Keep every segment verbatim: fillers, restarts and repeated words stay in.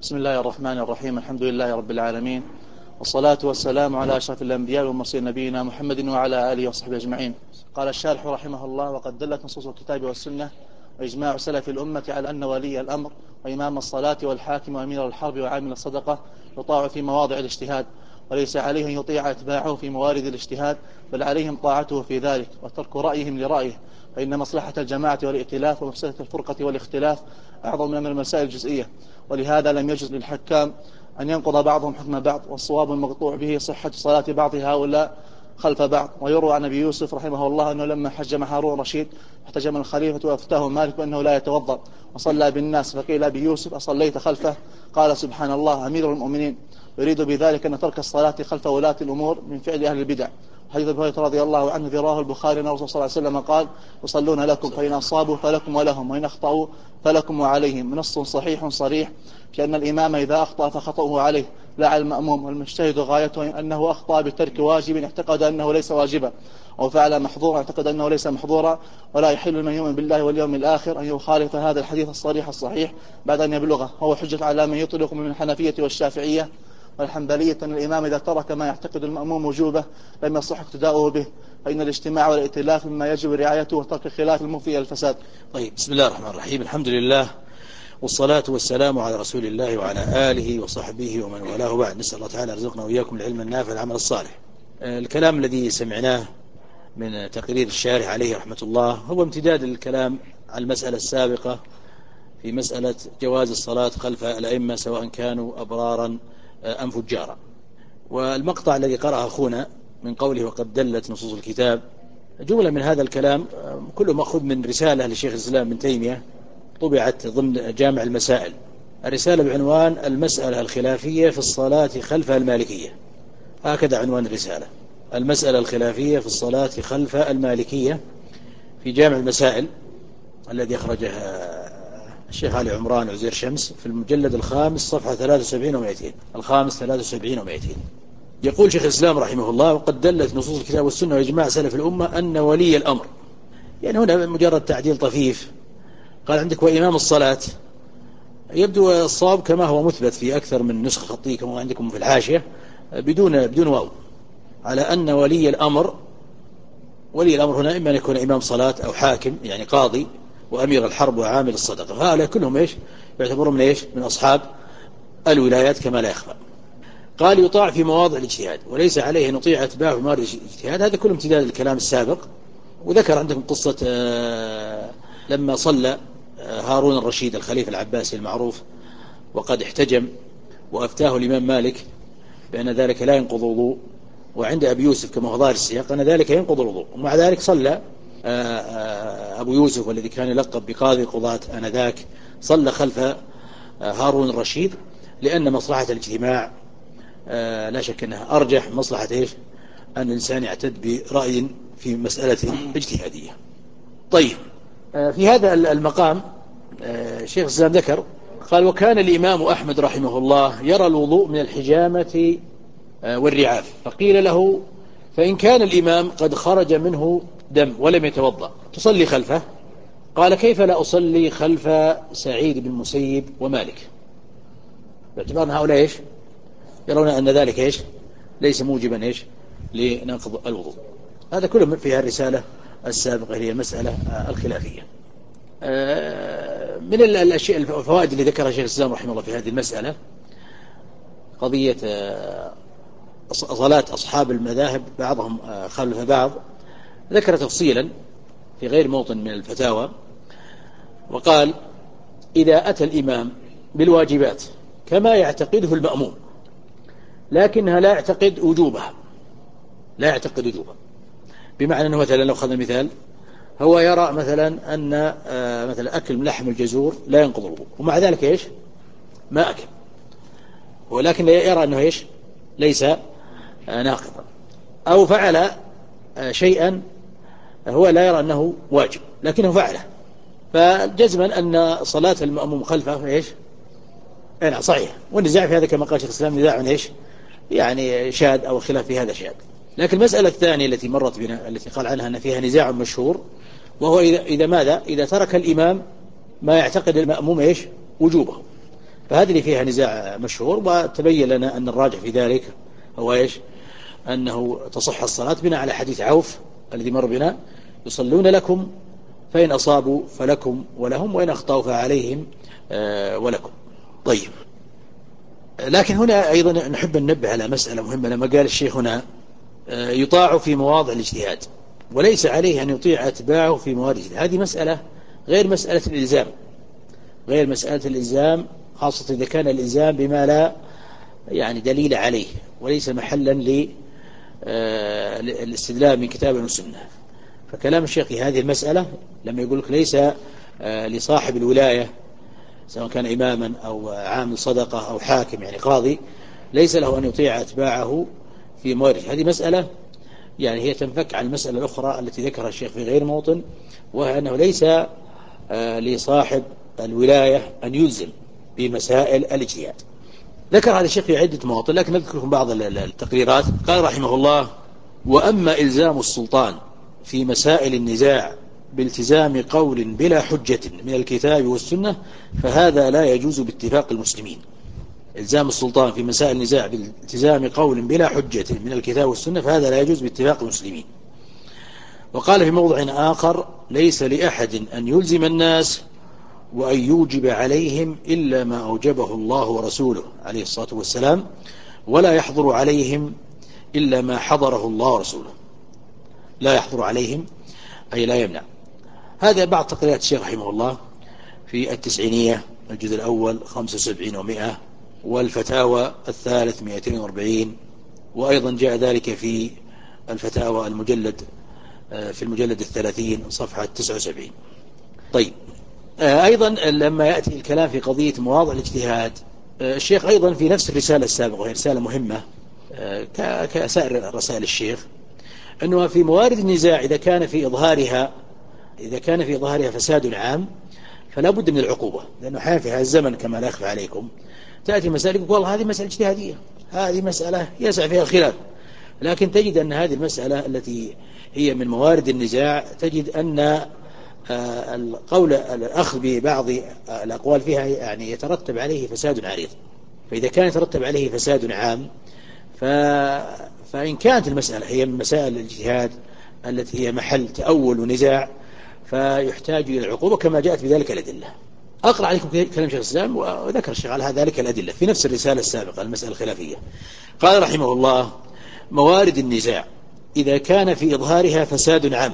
بسم الله الرحمن الرحيم. الحمد لله رب العالمين، والصلاة والسلام على أشرف الأنبياء والمرسلين نبينا محمد وعلى آله وصحبه أجمعين. قال الشارح رحمه الله: وقد دلت نصوص الكتاب والسنة وإجماع سلف الأمة على أن ولي الأمر وإمام الصلاة والحاكم وأمير الحرب وعامل الصدقة يطاع في مواضع الاجتهاد، وليس عليه أن يطيع أتباعه في موارد الاجتهاد، بل عليهم طاعته في ذلك وترك رأيهم لرأيه، فإن مصلحة الجماعة والائتلاف ومفسدة الفرقة والاختلاف أعظم من المسائل الجزئية. ولهذا لم يجوز للحكام أن ينقض بعضهم حكم بعض، والصواب المقطوع به صحة صلاة بعض هؤلاء خلف بعض. ويروى عن أبي يوسف رحمه الله أنه لما حج مع هارون الرشيد احتجم الخليفة وأفتاه مالك بأنه لا يتوضأ وصلى بالناس، فقيل أبي يوسف: أصليت خلفه؟ قال: سبحان الله، أمير المؤمنين. يريد بذلك أن ترك الصلاة خلف ولاة الأمور من فعل أهل البدع. حديث أبي هريرة رضي الله عنه رواه البخاري أن الرسول صلى الله عليه وسلم قال: يصلون لكم فإن أصابوا فلكم ولهم، وإن أخطأوا فلكم وعليهم. نص صحيح صريح في أن الإمام إذا أخطأ فخطأه عليه لا على المأموم، والمجتهد غايته أنه أخطأ بترك واجب اعتقد أنه ليس واجبا، أو فعل محظورا اعتقد أنه ليس محظورا. ولا يحل لمن يؤمن بالله واليوم الآخر أن يخالف هذا الحديث الصريح الصحيح بعد أن يبلغه. هو حجة على من يطلق من الحنفية والشافعية والحنبلية أن الإمام إذا ترك ما يعتقد المأموم وجوبه لم يصح اقتداؤه به، فإن الاجتماع والائتلاف مما يجب رعايته وترك الخلاف المفضي إلى الفساد. طيب، بسم الله الرحمن الرحيم. الحمد لله والصلاة والسلام على رسول الله وعلى آله وصحبه ومن والاه، بعد. نسأل الله تعالى يرزقنا وإياكم العلم النافع العمل الصالح. الكلام الذي سمعناه من تقرير الشارح عليه رحمة الله هو امتداد الكلام على المسألة السابقة في مسألة جواز الصلاة خلف الأئمة سواء كانوا أبرارا أم فجارا. والمقطع الذي قرأه أخونا من قوله وقد دلت نصوص الكتاب، جملة من هذا الكلام كله مأخوذ من رسالة لشيخ الإسلام ابن تيمية طبعت ضمن جامع المسائل، الرسالة بعنوان المسألة الخلافية في الصلاة خلف المالكية. هكذا عنوان الرسالة: المسألة الخلافية في الصلاة خلف المالكية، في جامع المسائل الذي أخرجه الشيخ علي عمران وزير شمس في المجلد الخامس صفحة ثلاثة وسبعين ومائتين الخامس ثلاثة وسبعين ومائتين. يقول شيخ الإسلام رحمه الله: وقد دلت نصوص الكتاب والسنة وإجماع سلف الأمة أن ولي الأمر، يعني هنا مجرد تعديل طفيف، قال عندك وإمام الصلاة، يبدو الصواب كما هو مثبت في أكثر من نسخة خطية كما عندكم في الحاشية بدون بدون واو، على أن ولي الأمر ولي الأمر هنا إما أن يكون إمام صلاة أو حاكم يعني قاضي وأمير الحرب وعامل الصدقة، فهؤلاء كلهم إيش يعتبرون من إيش من أصحاب الولايات كما لا يخفى. قال يطاع في مواضع الاجتهاد وليس عليه أن يطيع أتباعه في مواضع الاجتهاد. هذا كله امتداد الكلام السابق. وذكر عندكم قصة لما صلى هارون الرشيد الخليفة العباسي المعروف وقد احتجم وأفتاه الإمام مالك بأن ذلك لا ينقض الوضوء، وعند أبي يوسف كما هو ظاهر السياق أن ذلك ينقض الوضوء، ومع ذلك صلى أبو يوسف والذي كان يلقب بقاضي القضاة آنذاك صلى خلف هارون الرشيد، لأن مصلحة الاجتماع لا شك أنها أرجح مصلحة إيش أن الإنسان يعتد برأي في مسألة اجتهادية. طيب، في هذا المقام شيخ الإسلام ذكر قال: وكان الإمام أحمد رحمه الله يرى الوضوء من الحجامة والرعاف، فقيل له: فإن كان الإمام قد خرج منه دم ولم يتوضأ تصلي خلفه؟ قال: كيف لا أصلي خلف سعيد بن المسيب ومالك، باعتبار أن هؤلاء إيش يرون أن ذلك إيش ليس موجبا إيش لنقض الوضوء. هذا كله في الرسالة السابقة هي المسألة الخلافية. من الأشياء الفوائد اللي ذكرها شيخ الإسلام رحمه الله في هذه المسألة قضية صلاة أصحاب المذاهب بعضهم خلف بعض. ذكر تفصيلا في غير موطن من الفتاوى وقال: إذا أتى الإمام بالواجبات كما يعتقده المأموم لكنها لا يعتقد وجوبها لا يعتقد وجوبها بمعنى أنه مثلا لو أخذنا مثال، هو يرى مثلا أن مثلا أكل لحم الجزور لا ينقض الوضوء، ومع ذلك إيش ما أكل، ولكن يرى أنه إيش ليس ناقضا، أو فعل شيئا هو لا يرى أنه واجب لكنه فعله، فجزما أن صلاة المأموم خلفه إيش أنا صحيح. والنزاع في هذا كما قال شيخ الإسلام نزاع إيش يعني شاد أو خلاف في هذا شاد. لكن المسألة الثانية التي مرت بنا التي قال عنها أن فيها نزاع مشهور، وهو إذا, إذا ماذا إذا ترك الإمام ما يعتقد المأموم إيش وجوبه، فهذه اللي فيها نزاع مشهور، وتبين لنا أن الراجح في ذلك هو إيش؟ أنه تصح الصلاة بناء على حديث عوف الذي مر بنا: يصلون لكم فإن أصابوا فلكم ولهم، وإن أخطأوا فعليهم ولكم. طيب، لكن هنا أيضا نحب أن ننبه على مسألة مهمة. لما قال الشيخ هنا يطاع في مواضع الاجتهاد وليس عليه أن يطيع أتباعه في مواضع الاجتهاد، هذه مسألة غير مسألة الإلزام، غير مسألة الإلزام، خاصة إذا كان الإلزام بما لا يعني دليل عليه وليس محلا للاستدلال من كتاب وسنة. فكلام الشيخ في هذه المسألة لما يقول لك ليس لصاحب الولاية سواء كان إماما أو عامل صدقة أو حاكم يعني قاضي، ليس له أن يطيع أتباعه في مورد، هذه مسألة يعني هي تنفك عن المسألة الأخرى التي ذكرها الشيخ في غير موطن، وهي أنه ليس لصاحب الولاية أن يلزم بمسائل الاجتهاد. ذكر هذا الشيخ في عدة مواطن، لكن نذكر لكم بعض التقريرات. قال رحمه الله: وأما إلزام السلطان في مسائل النزاع بالتزام قول بلا حجة من الكتاب والسنة فهذا لا يجوز باتفاق المسلمين. إلزام السلطان في مسائل النزاع بالتزام قول بلا حجة من الكتاب والسنة فهذا لا يجوز باتفاق المسلمين. وقال في موضع آخر: ليس لأحد أن يلزم الناس وأن يوجب عليهم إلا ما أوجبه الله ورسوله عليه الصلاة والسلام، ولا يحضر عليهم إلا ما حضره الله ورسوله. لا يحضر عليهم أي لا يمنع. هذا بعض تقريرات الشيخ رحمه الله في التسعينية الجزء الأول خمسة وسبعين ومئة، والفتاوى الثالث مئتين وأربعين، وأيضا جاء ذلك في الفتاوى المجلد في المجلد الثلاثين صفحة تسعة وسبعين. طيب، أيضا لما يأتي الكلام في قضية مواضع الاجتهاد، الشيخ أيضا في نفس الرسالة السابقة وهي رسالة مهمة كسائر رسائل الشيخ، أنه في موارد النزاع إذا كان في إظهارها إذا كان في إظهارها فساد عام فلا بد من العقوبة، لأنه حين في هذا الزمن كما لا يخفى عليكم تأتي مسائل يقول والله هذه مسألة اجتهادية، هذه مسألة يسع فيها الخلاف، لكن تجد أن هذه المسألة التي هي من موارد النزاع تجد أن القول الأخذ ببعض الأقوال فيها يعني يترتب عليه فساد عريض. فإذا كان يترتب عليه فساد عام ف... فإن كانت المسألة هي من مسائل الاجتهاد التي هي محل تأول ونزاع فيحتاج إلى العقوبة كما جاءت بذلك الأدلة. أقرأ عليكم كلام شيخ الإسلام وذكر الشيخ على ذلك الأدلة في نفس الرسالة السابقة المسألة الخلافية. قال رحمه الله: موارد النزاع إذا كان في إظهارها فساد عام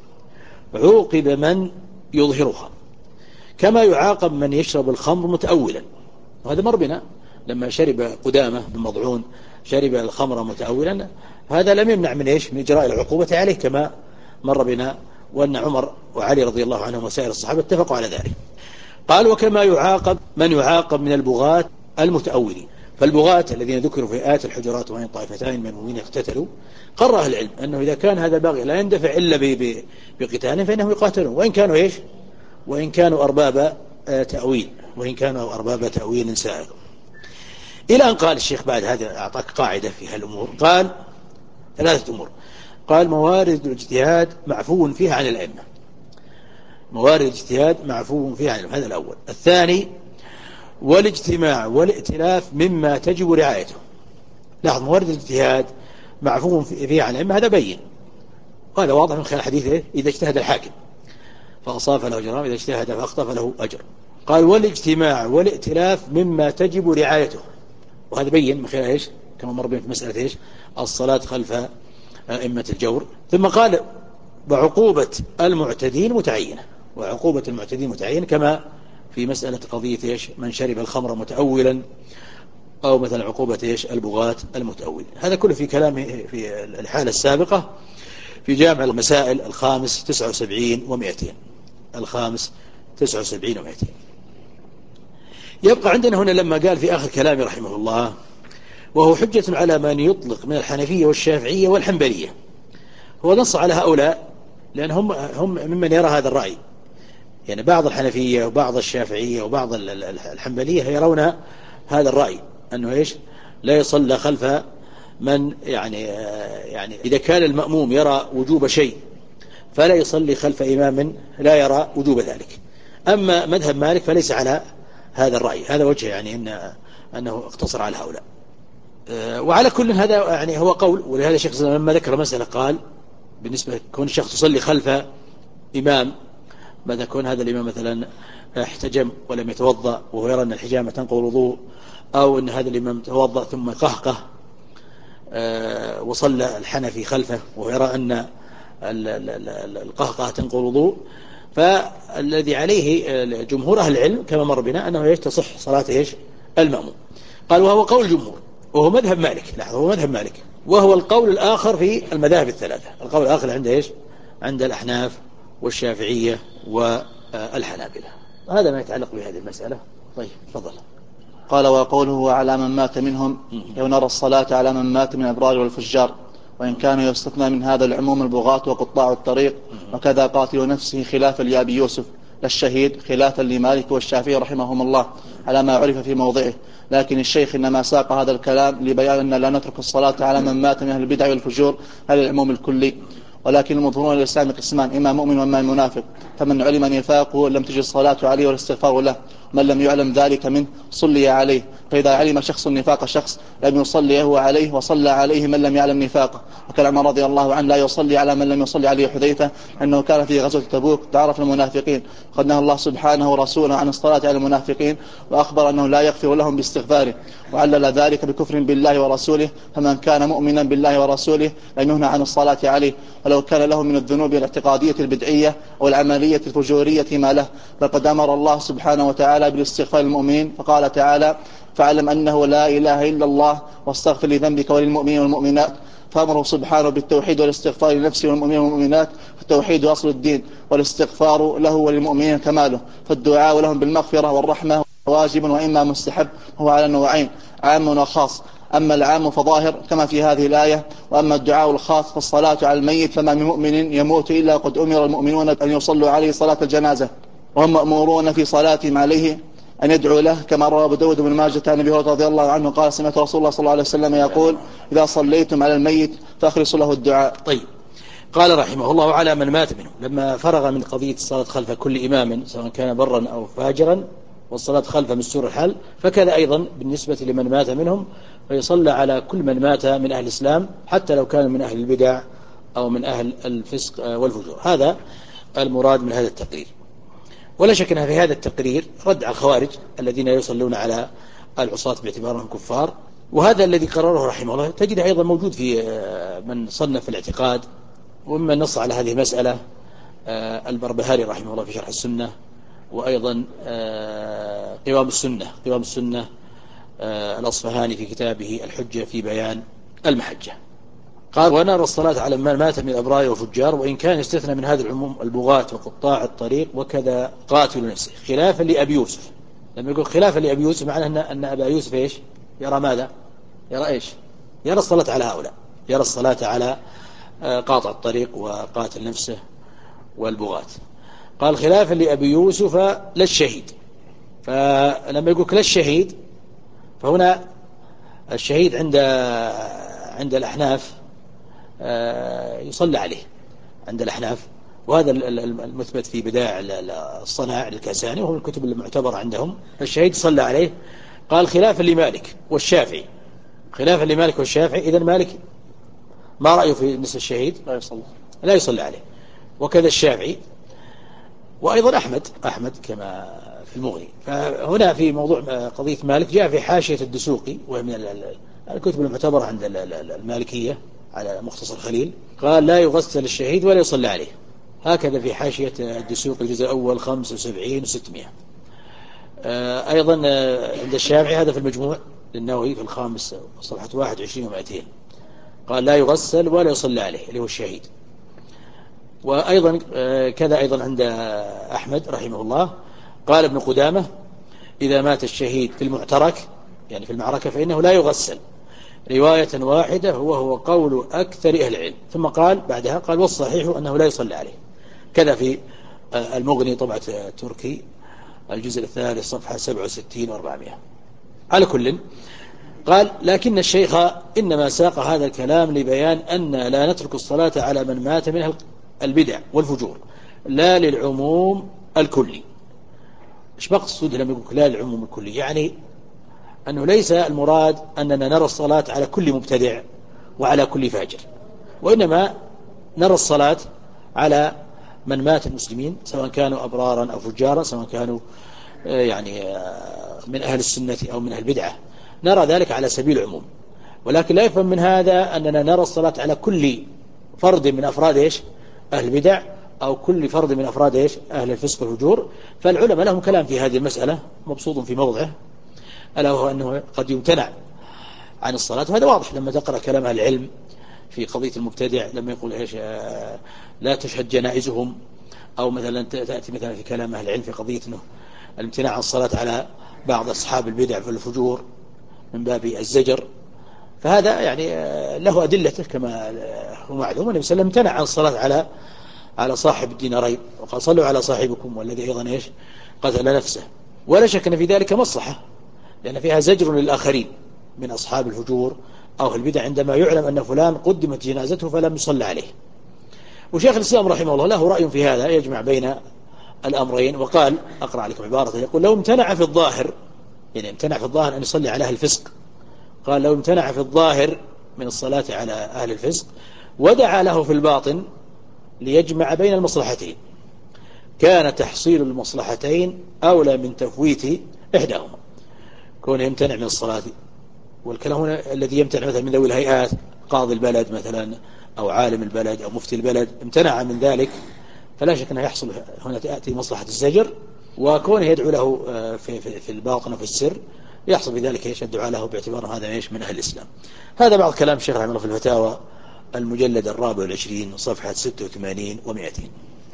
عوقب من يظهرها، كما يعاقب من يشرب الخمر متأولا. وهذا مر بنا لما شرب قدامة بن مضعون شرب الخمر متأولا، هذا لم يمنع من إيش؟ من إجراء العقوبة عليه كما مر بنا، وأن عمر وعلي رضي الله عنهم وسائر الصحابة اتفقوا على ذلك. قال: وكما يعاقب من يعاقب من البغاة المتأولين. فالبغاة الذين ذكروا في آيات الحجرات وإن طائفتان من المؤمنين اقتتلوا، قرر أهل العلم أنه إذا كان هذا باغي لا يندفع إلا بقتال فإنهم يقاتلون، وإن كانوا إيش؟ وإن كانوا أرباب تأويل وإن كانوا أرباب تأويل سائغ. إلى أن قال الشيخ بعد هذا أعطاك قاعدة في هالأمور، قال ثلاثة أمور. قال: موارد الاجتهاد معفو فيها عن الأئمة. موارد الاجتهاد معفو فيها عن الأئمة، هذا الأول. الثاني: والاجتماع والائتلاف مما تجب رعايته. لاحظ، موارد الاجتهاد معفو فيها عن الأئمة، هذا بين، وهذا واضح من خلال حديثه: إذا اجتهد الحاكم فأصاب فله أجران، إذا اجتهد فأخطأ فله أجر. قال: والاجتماع والائتلاف مما تجب رعايته، وهذا بين من خلال إيش؟ كما مر بين في مسألة إيش؟ الصلاة خلف أئمة الجور. ثم قال: وعقوبة المعتدين متعينة. وعقوبة المعتدين متعينة كما في مسألة قضية إيش؟ من شرب الخمر متأولا، أو مثلا عقوبة إيش؟ البغاة المتأول. هذا كله في كلامه في الحالة السابقة في جامع المسائل الخامس تسعة وسبعين ومئتين الخامس تسعة وسبعين ومئتين. يبقى عندنا هنا لما قال في آخر كلامه رحمه الله: وهو حجة على من يطلق من الحنفية والشافعية والحنبلية. هو نص على هؤلاء لأن هم, هم ممن يرى هذا الرأي، يعني بعض الحنفية وبعض الشافعية وبعض الحنبلية يرون هذا الرأي أنه إيش؟ لا يصلى خلف من يعني يعني إذا كان المأموم يرى وجوب شيء فلا يصلي خلف إمام لا يرى وجوب ذلك. أما مذهب مالك فليس على هذا الرأي، هذا وجه يعني إن أنه اقتصر على هؤلاء. وعلى كل هذا يعني هو قول، ولهذا الشيخ لما ذكر مسألة قال بالنسبة كون الشخص يصلي خلف إمام، ماذا كون هذا الإمام مثلا احتجم ولم يتوضأ وهو يرى أن الحجامة تنقض الوضوء، أو أن هذا الإمام توضأ ثم قهقه وصلى الحنفي خلفه وهو يرى أن القهقه تنقض الوضوء، فالذي عليه جمهور أهل العلم كما مر بنا أنه تصح صلاة إيش المأموم. قال وهو قول الجمهور وهو مذهب مالك، لاحظوا هو مذهب مالك، وهو القول الآخر في المذاهب الثلاثة. القول الآخر عند إيش؟ عند الأحناف والشافعية والحنابلة. هذا ما يتعلق بهذه المسألة. طيب تفضل. قال وقوله على من مات منهم لو نرى الصلاة على من مات من الأبرار والفجار، وإن كان يستثنى من هذا العموم البغاة وقطاع الطريق، وكذا قاتل نفسه خلافا لأبي يوسف للشهيد خلافا لمالك والشافعي رحمهم الله على ما عرف في موضعه. لكن الشيخ إنما ساق هذا الكلام لبيان أن لا نترك الصلاة على من مات من أهل البدع والفجور هذا العموم الكلي، ولكن المظهرون للإسلام قسمان، إما مؤمن وإما منافق، فمن علم نفاقه لم تجد الصلاة عليه والاستغفار له، من لم يعلم ذلك منه صلي عليه. فإذا علم شخص نفاق شخص لم يصلي هو عليه وصلى عليه من لم يعلم نفاقه. وكان عمر رضي الله عنه لا يصلي على من لم يصلي عليه حذيفة، أنه كان في غزوة تبوك تعرف المنافقين، قد نهى الله سبحانه ورسوله عن الصلاة على المنافقين، وأخبر أنه لا يغفر لهم باستغفاره، وعلل ذلك بكفر بالله ورسوله، فمن كان مؤمنا بالله ورسوله لم ينهى عن الصلاة عليه، ولو كان له من الذنوب الاعتقادية البدعية والعملية الفجورية ما له. فقد أمر الله سبحانه وتعالى بالاستغفار للمؤمنين، فقال تعالى فاعلم أنه لا إله إلا الله واستغفر لذنبك وللمؤمنين والمؤمنات. فأمره سبحانه بالتوحيد والاستغفار لنفسه والمؤمنين والمؤمنات، فالتوحيد أصل الدين والاستغفار له وللمؤمنين كماله، فالدعاء لهم بالمغفرة والرحمة واجب وإما مستحب، هو على نوعين عام وخاص. أما العام فظاهر كما في هذه الآية، وأما الدعاء الخاص فالصلاة على الميت، فما من مؤمن يموت إلا قد أمر المؤمنون أن يصلوا عليه صلاة الجنازة، وهم مأمورون في صلاتهم عليه أن يدعو له، كما روى أبو داود بن ماجه عن أبي هريرة رضي الله عنه قال سمعت رسول الله صلى الله عليه وسلم يقول إذا صليتم على الميت فأخلصوا له الدعاء. طيب قال رحمه الله على من مات منه، لما فرغ من قضية الصلاة خلف كل إمام سواء كان برا أو فاجرا والصلاة خلف مستور الحال، فكذا أيضا بالنسبة لمن مات منهم فيصلى على كل من مات من أهل الإسلام حتى لو كان من أهل البدع أو من أهل الفسق والفجور. هذا المراد من هذا التقرير. ولا شك أن في هذا التقرير رد على الخوارج الذين يصلون على العصاة باعتبارهم كفار، وهذا الذي قرره رحمه الله تجد أيضا موجود في من صنف الاعتقاد، ومن نص على هذه المسألة البربهاري رحمه الله في شرح السنة، وأيضا قوام السنة قوام السنة الأصفهاني في كتابه الحجة في بيان المحجة. قال ونرى الصلاة على من مات من الأبرار والفجار، وإن كان يستثنى من هذا العموم البغاة وقطاع الطريق وكذا قاتل نفسه خلافا لأبي يوسف. لما يقول خلافا لأبي يوسف معناه أن أبا يوسف إيش يرى ماذا؟ يرى إيش؟ يرى الصلاة على هؤلاء، يرى الصلاة على قاطع الطريق وقاتل نفسه والبغاة. قال خلافا لأبي يوسف للشهيد، فلما يقول للشهيد فهنا الشهيد عند عند الأحناف يصلى عليه عند الأحناف، وهذا المثبت في بدائع الصناع للكاساني وهو الكتب المعتبرة عندهم، الشهيد صلى عليه. قال خلافا لمالك والشافعي، خلافا لمالك والشافعي، إذن مالك ما رأيه في نسل الشهيد؟ لا يصلى لا يصلى عليه، وكذا الشافعي، وأيضا أحمد أحمد كما في المغني. فهنا في موضوع قضية مالك جاء في حاشية الدسوقي وهي من الكتب المعتبرة عند المالكية على مختصر خليل، قال لا يغسل الشهيد ولا يصلى عليه، هكذا في حاشية الدسوقي الجزء الأول خمسة وسبعين وستمائة. أيضا عند الشافعي هذا في المجموع للنووي في الخامس صفحة واحد وعشرين ومائتين، قال لا يغسل ولا يصلى عليه اللي هو الشهيد. وأيضا كذا أيضا عند أحمد رحمه الله قال ابن قدامة إذا مات الشهيد في المعترك يعني في المعركة فإنه لا يغسل، رواية واحدة هو هو قول أكثر أهل العلم. ثم قال بعدها قال والصحيح أنه لا يصلى عليه، كذا في المغني طبعة تركي الجزء الثالث صفحة سبعة وستين وأربعمائة. على كل قال لكن الشيخ إنما ساق هذا الكلام لبيان أن لا نترك الصلاة على من مات من البدع والفجور لا للعموم الكلي. إيش مقصود لما يقول لا العموم الكلي؟ يعني أنه ليس المراد أننا نرى الصلاة على كل مبتدع وعلى كل فاجر، وإنما نرى الصلاة على من مات المسلمين سواء كانوا أبرارا أو فجارا، سواء كانوا يعني من أهل السنة أو من أهل البدعة، نرى ذلك على سبيل العموم. ولكن لا يفهم من هذا أننا نرى الصلاة على كل فرد من أفراد إيش أهل البدع أو كل فرد من أفراد إيش أهل الفسق والفجور. فالعلماء لهم كلام في هذه المسألة مبسوط في موضعه، ألا وهو أنه قد يمتنع عن الصلاة، وهذا واضح لما تقرأ كلام أهل العلم في قضية المبتدع لما يقول إيش لا تشهد جنائزهم، أو مثلا تأتي مثلا في كلام أهل العلم في قضية أنه الامتناع عن الصلاة على بعض أصحاب البدع في الفجور من باب الزجر. فهذا يعني له أدلته كما هو معلوم. النبي صلى الله عليه وسلم امتنع عن الصلاة على على صاحب الدينارين، وقال صلوا على صاحبكم والذي أيضا إيش قتل نفسه. ولا شك أن في ذلك مصلحة، لأن فيها زجر للآخرين من أصحاب الفجور أو البدع عندما يعلم أن فلان قدمت جنازته فلم يصلى عليه. وشيخ الإسلام رحمه الله له رأي في هذا يجمع بين الأمرين، وقال أقرأ عليكم عبارة يقول لو امتنع في الظاهر، يعني امتنع في الظاهر أن يصلي على أهل الفسق، قال لو امتنع في الظاهر من الصلاة على أهل الفسق ودعا له في الباطن ليجمع بين المصلحتين كان تحصيل المصلحتين أولى من تفويت إحداهما. كونه يمتنع من الصلاة، والكلام هنا الذي يمتنع مثلا من ذوي الهيئات قاضي البلد مثلا أو عالم البلد أو مفتي البلد امتنع من ذلك، فلا شك أنه يحصل هنا تأتي مصلحة الزجر، وكونه يدعو له في, في, في الباطن وفي السر يحصل في ذلك ايش الدعاء له باعتبار هذا ايش من أهل الإسلام. هذا بعض كلام الشيخ رحمه الله في الفتاوى المجلد الرابع والعشرين صفحة ستة وثمانين ومئتين.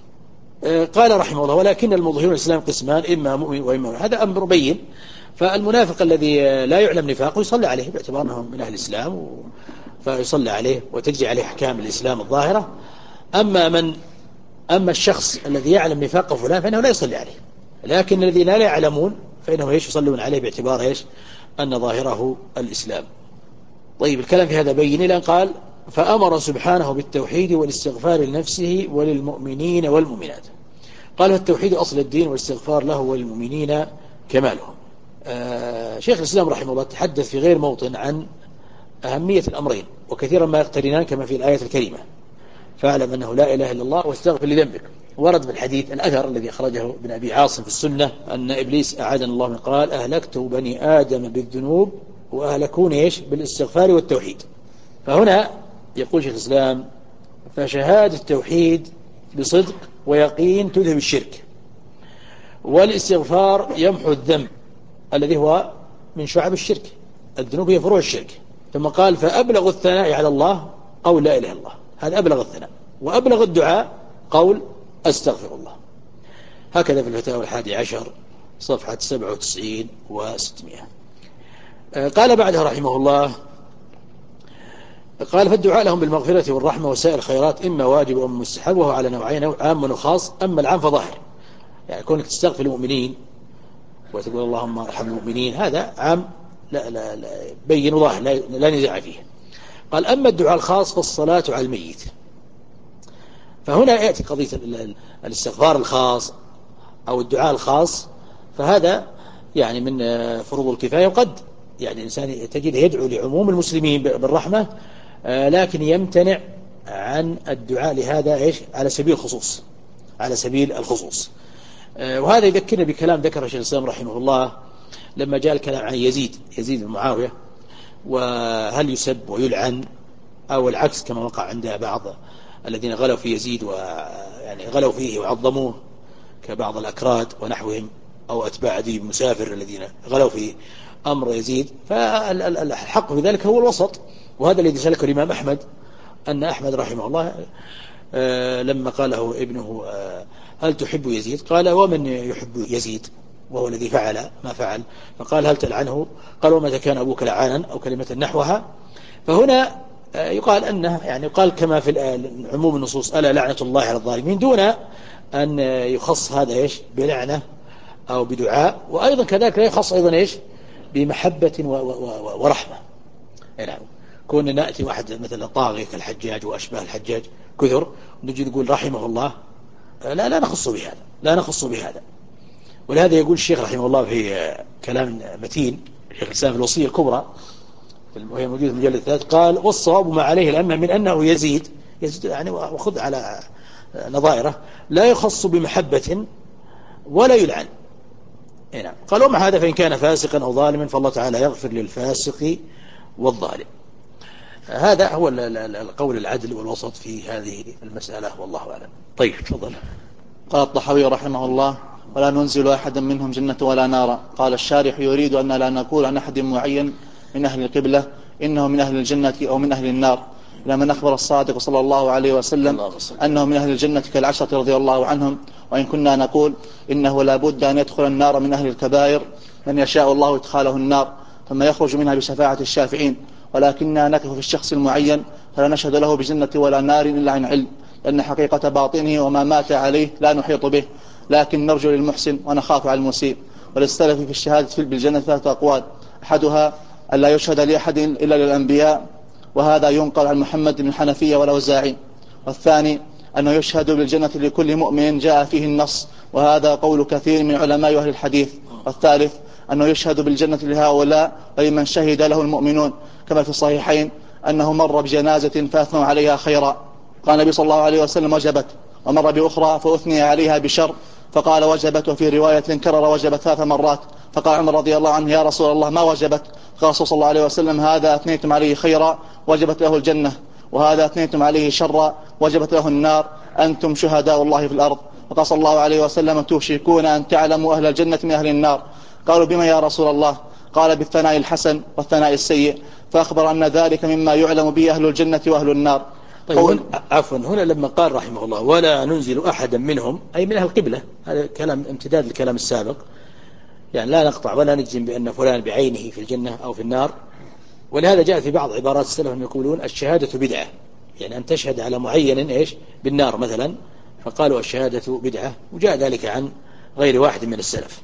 قال رحمه الله ولكن المظهرون الإسلام قسمان إما مؤمن وإما مؤمن. هذا أمر بين. فالمنافق الذي لا يعلم نفاقه يصلى عليه باعتبار أنه من أهل الإسلام فيصلى عليه وتجري عليه أحكام الإسلام الظاهرة. أما من أما الشخص الذي يعلم نفاق فلان فإنه لا يصلي عليه، لكن الذين لا يعلمون فإنهم ايش يصلون عليه باعتبار ايش أن ظاهره الإسلام. طيب الكلام في هذا بين الآن قال فأمر سبحانه بالتوحيد والاستغفار لنفسه وللمؤمنين والمؤمنات. قال التوحيد أصل الدين والاستغفار له وللمؤمنين كمالهم. آه شيخ الإسلام رحمه الله تحدث في غير موطن عن أهمية الأمرين وكثيرا ما يقترنان كما في الآية الكريمة فاعلم أنه لا إله إلا الله واستغفر لذنبك. ورد في الحديث الأثر الذي أخرجه ابن أبي عاصم في السنة أن إبليس أعاذنا الله من قال أهلكت بني آدم بالذنوب وأهلكون إيش بالاستغفار والتوحيد. فهنا يقول شيخ الإسلام فشهادة التوحيد بصدق ويقين تذهب الشرك، والاستغفار يمحو الذنب الذي هو من شعب الشرك، الذنوب هي فروع الشرك. ثم قال فأبلغ الثناء على الله قول لا إله إلا الله، هذا أبلغ الثناء، وأبلغ الدعاء قول أستغفر الله. هكذا في الفتاوى الحادي عشر صفحة سبعة وتسعين وستمائة. قال بعدها رحمه الله قال فالدعاء لهم بالمغفرة والرحمة وسائر الخيرات إما واجب أو مستحب، وهو على نوعين عام وخاص. أما العام فظاهر، يعني كونك تستغفر المؤمنين وتقول اللهم ارحم المؤمنين هذا عام لا لا لا بين ظاهر لا, لا نزاع فيه. قال أما الدعاء الخاص فالصلاة على الميت. فهنا يأتي قضية الاستغفار الخاص أو الدعاء الخاص، فهذا يعني من فروض الكفاية. وقد يعني الإنسان تجد يدعو لعموم المسلمين بالرحمة لكن يمتنع عن الدعاء لهذا إيش على سبيل الخصوص على سبيل الخصوص. وهذا يذكرنا بكلام ذكر الشيخ الإسلام رحمه الله لما جاء الكلام عن يزيد يزيد بن معاوية، وهل يسب ويلعن أو العكس كما وقع عند بعض الذين غلوا في يزيد ويعني غلوا فيه وعظموه كبعض الأكراد ونحوهم أو أتباع عدي بن مسافر الذين غلوا في أمر يزيد. فالحق في ذلك هو الوسط، وهذا الذي سلكه الإمام أحمد أن أحمد رحمه الله لما قاله ابنه هل تحب يزيد قال ومن يحب يزيد وهو الذي فعل ما فعل، فقال هل تلعنه قال ومتى كان أبوك لعانا أو كلمة نحوها. فهنا يقال أنه يعني يقال كما في عموم النصوص ألا لعنة الله على الظالمين دون أن يخص هذا إيش بلعنة أو بدعاء. وأيضا كذلك لا يخص أيضا إيش بمحبة ورحمة. يعني كون نأتي واحد مثل طاغي كالحجاج وأشباه الحجاج كثر ونجي نقول رحمه الله لا لا نخص بهذا لا نخص بهذا ولهذا يقول الشيخ رحمه الله في كلام متين شيخ الإسلام في الوصية الكبرى وهي موجودة في مجلد الثالث، قال والصواب ما عليه الأمة من أنه يزيد يزيد يعني وخذ على نظائره لا يخص بمحبة ولا يلعن. نعم. قال ومع هذا فإن كان فاسقا أو ظالما فالله تعالى يغفر للفاسق والظالم. هذا هو القول العدل والوسط في هذه المسألة والله أعلم. طيب تفضل. قال الطحاوي رحمه الله ولا ننزل أحدا منهم جنة ولا نارا. قال الشارح يريد أن لا نقول عن أحد معين من أهل القبلة إنه من أهل الجنة أو من أهل النار، لمن أخبر الصادق صلى الله عليه وسلم أنه من أهل الجنة كالعشرة رضي الله عنهم. وإن كنا نقول إنه لا بد أن يدخل النار من أهل الكبائر من يشاء الله إدخاله النار ثم يخرج منها بشفاعة الشافعين، ولكننا نقف في الشخص المعين فلا نشهد له بجنة ولا نار إلا عن علم، لأن حقيقة باطنه وما مات عليه لا نحيط به، لكن نرجو للمحسن ونخاف على المسيء. وللسلف في الشهادة بالجنة ثلاثة أقوال، أحدها أن لا يشهد لأحد إلا للأنبياء، وهذا ينقل عن محمد بن الحنفية والأوزاعي. والثاني أنه يشهد بالجنة لكل مؤمن جاء فيه النص، وهذا قول كثير من علماء أهل الحديث. والثالث أنه يشهد بالجنة لهؤلاء ولمن شهد له المؤمنون، كما في الصحيحين أنه مر بجنازة فأثنوا عليها خيرا، قال النبي صلى الله عليه وسلم وجبت، ومر بأخرى فأثني عليها بشر فقال وجبت، وفي رواية كرر وجبت ثلاث مرات، فقال عمر رضي الله عنه يا رسول الله ما وجبت؟ قال صلى الله عليه وسلم هذا أثنيتم عليه خيرا وجبت له الجنة، وهذا أثنيتم عليه شرا وجبت له النار، أنتم شهداء الله في الأرض. وقال صلى الله عليه وسلم توشكون أن تعلموا أهل الجنة من أهل النار. قالوا بما يا رسول الله؟ قال بالثناء الحسن والثناء السيء، فأخبر أن ذلك مما يعلم به أهل الجنة وأهل النار. طيب عفوا هنا لما قال رحمه الله ولا ننزل أحدا منهم أي من أهل القبلة، هذا كلام امتداد للكلام السابق، يعني لا نقطع ولا نجزم بأن فلان بعينه في الجنة أو في النار. ولهذا جاء في بعض عبارات السلف يقولون الشهادة بدعة، يعني أن تشهد على معين إيش بالنار مثلا، فقالوا الشهادة بدعة، وجاء ذلك عن غير واحد من السلف.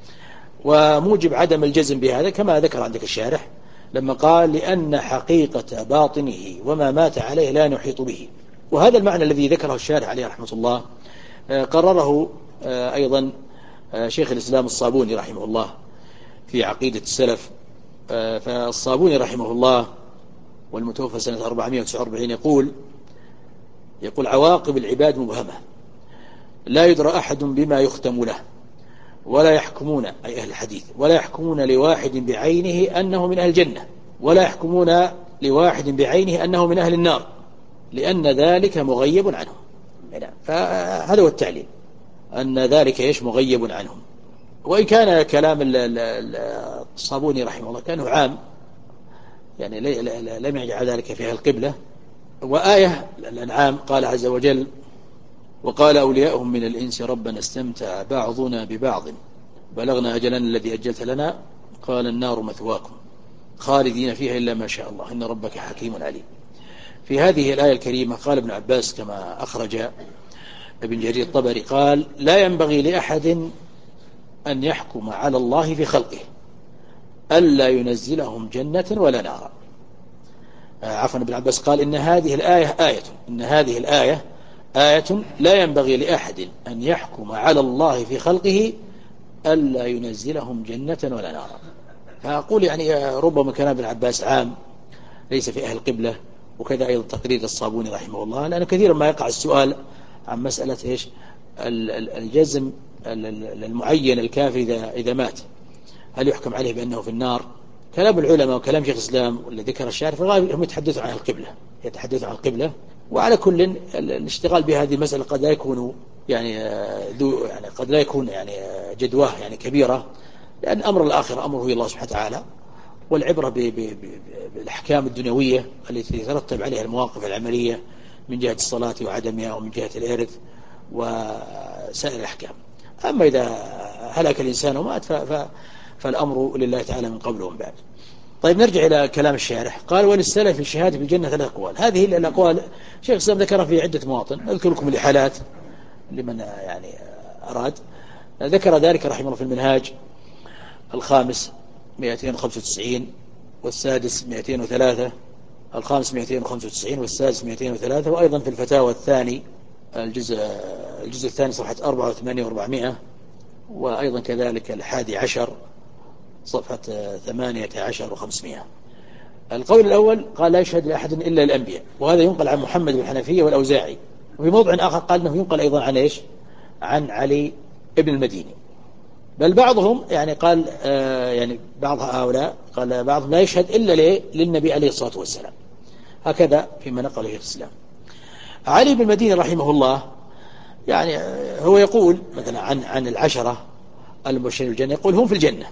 وموجب عدم الجزم بهذا كما ذكر عندك الشارح لما قال لأن حقيقة باطنه وما مات عليه لا نحيط به. وهذا المعنى الذي ذكره الشارح عليه رحمة الله قرره أيضا شيخ الإسلام الصابوني رحمه الله في عقيدة السلف. فالصابوني رحمه الله والمتوفى سنة أربعمائة وتسعة وأربعين يقول يقول عواقب العباد مبهمة لا يدرى أحد بما يختم له، ولا يحكمون أي أهل الحديث ولا يحكمون لواحد بعينه أنه من أهل الجنة، ولا يحكمون لواحد بعينه أنه من أهل النار، لأن ذلك مغيب عنهم. فهذا هو التعليل، أن ذلك إيش مغيب عنهم. وإن كان كلام الصابوني رحمه الله كانه عام، يعني لم يجعل ذلك في أهل القبلة. وآية الأنعام قال عز وجل وقال أولياؤهم من الإنس ربنا استمتع بعضنا ببعض بلغنا أجلنا الذي أجلت لنا قال النار مثواكم خالدين فيها إلا ما شاء الله إن ربك حكيم عليم. في هذه الآية الكريمة قال ابن عباس كما أخرج ابن جرير الطبري قال لا ينبغي لأحد أن يحكم على الله في خلقه ألا ينزلهم جنة ولا نارا. عفوا ابن عباس قال إن هذه الآية آية إن هذه الآية آية لا ينبغي لأحد أن يحكم على الله في خلقه ألا ينزلهم جنة ولا نارا. فأقول يعني ربما كلام ابن عباس عام ليس في أهل القبلة، وكذا أيضا تقرير الصابوني رحمه الله، لأنه كثيرا ما يقع السؤال عن مسألة إيش الجزم المعين الكافر إذا إذا مات هل يحكم عليه بأنه في النار. كلام العلماء وكلام شيخ الإسلام والذي ذكر الشارع في الغالب هم يتحدثون عن القبلة يتحدثون عن القبلة وعلى كل الاشتغال بهذه المسألة قد لا يكون يعني ذو يعني قد لا يكون يعني جدواه يعني كبيرة، لأن أمر الآخرة أمره الله سبحانه وتعالى، والعبرة بالأحكام الدنيوية التي يترتب عليها المواقف العملية من جهة الصلاة وعدمها ومن جهة الإرث وسائر الأحكام. أما إذا هلك الإنسان ومات فالأمر لله تعالى من قبل ومن بعد. طيب نرجع إلى كلام الشارح. قال وللسلف في الشهادة في الجنة ثلاث أقوال. هذه الأقوال شيخ الإسلام ذكرها في عدة مواطن، أذكر لكم الإحالات لمن يعني أراد. ذكر ذلك رحمه الله في المنهاج الخامس مئتين وخمسة وتسعين والسادس مئتين وثلاثة، الخامس مئتين وخمسة وتسعين والسادس مئتين وثلاثة، وأيضا في الفتاوى الثاني الجزء الجزء الثاني صفحة أربعة وثمانين وأربعمائة، وأيضا كذلك الحادي عشر صفحة ثمانية عشر وخمسمائة. القول الأول قال لا يشهد لأحد إلا الأنبياء، وهذا ينقل عن محمد بالحنفية والأوزاعي. وفي موضع آخر قال أنه ينقل أيضا عن إيش؟ عن علي ابن المديني. بل بعضهم يعني قال آه يعني بعض هؤلاء قال بعضهم لا يشهد إلا ليه؟ للنبي عليه الصلاة والسلام. هكذا فيما نقله شيخ الإسلام. علي بن المديني رحمه الله يعني هو يقول مثلا عن عن العشرة المبشرين بالجنة، يقول هم في الجنة،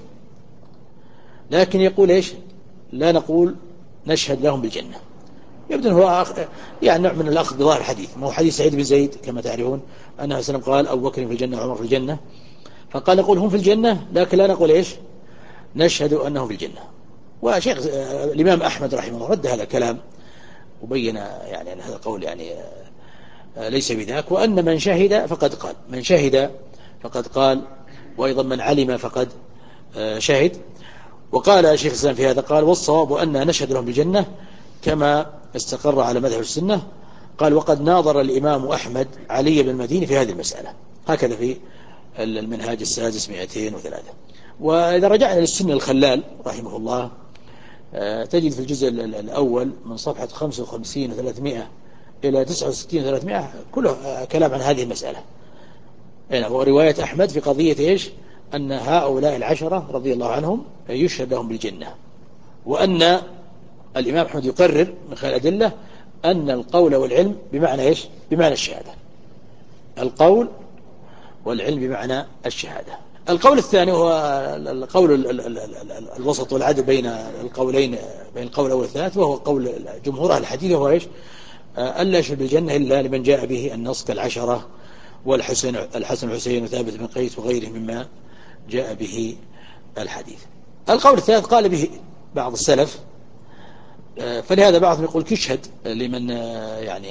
لكن يقول إيش؟ لا نقول نشهد لهم بالجنة. يبدو هو يعني نوع من الأخذ بظاهر الحديث. ما هو حديث سعيد بن زيد كما تعرفون أنه سلم قال أبو بكر في الجنة وعمر في الجنة، فقال نقول هم في الجنة لكن لا نقول إيش؟ نشهد أنهم في الجنة. وشيخ الإمام أحمد رحمه الله رد هذا الكلام وبين يعني أن هذا القول يعني ليس بذاك، وأن من شهد فقد قال، من شهد فقد قال، وأيضا من علم فقد شهد. وقال شيخ الإسلام في هذا قال والصواب أن نشهد لهم بالجنة كما استقر على مذهب السنة. قال وقد ناظر الإمام أحمد علي بن المديني في هذه المسألة، هكذا في المنهاج السادس مئتين وثلاثة. وإذا رجعنا للسنة الخلال رحمه الله تجد في الجزء الأول من صفحة خمسة وخمسين وثلاثمائة إلى تسعة وستين وثلاثمائة كله كلام عن هذه المسألة. يعني هو رواية أحمد في قضية إيش؟ أن هؤلاء العشرة رضي الله عنهم يشهد لهم بالجنة، وأن الإمام أحمد يقرر من خلال الأدلة أن القول والعلم بمعنى إيش؟ بمعنى الشهادة. القول والعلم بمعنى الشهادة. القول الثاني هو القول الوسط والعدل بين القولين، بين القول الأول والثالث، وهو قول جمهور أهل الحديث، وهو إيش؟ ألا يشهد بالجنة إلا لمن جاء به النص كالعشرة والحسن الحسن الحسين وثابت بن قيس وغيره مما جاء به الحديث. القول الثالث قال به بعض السلف، فلهذا بعضهم يقول يشهد لمن يعني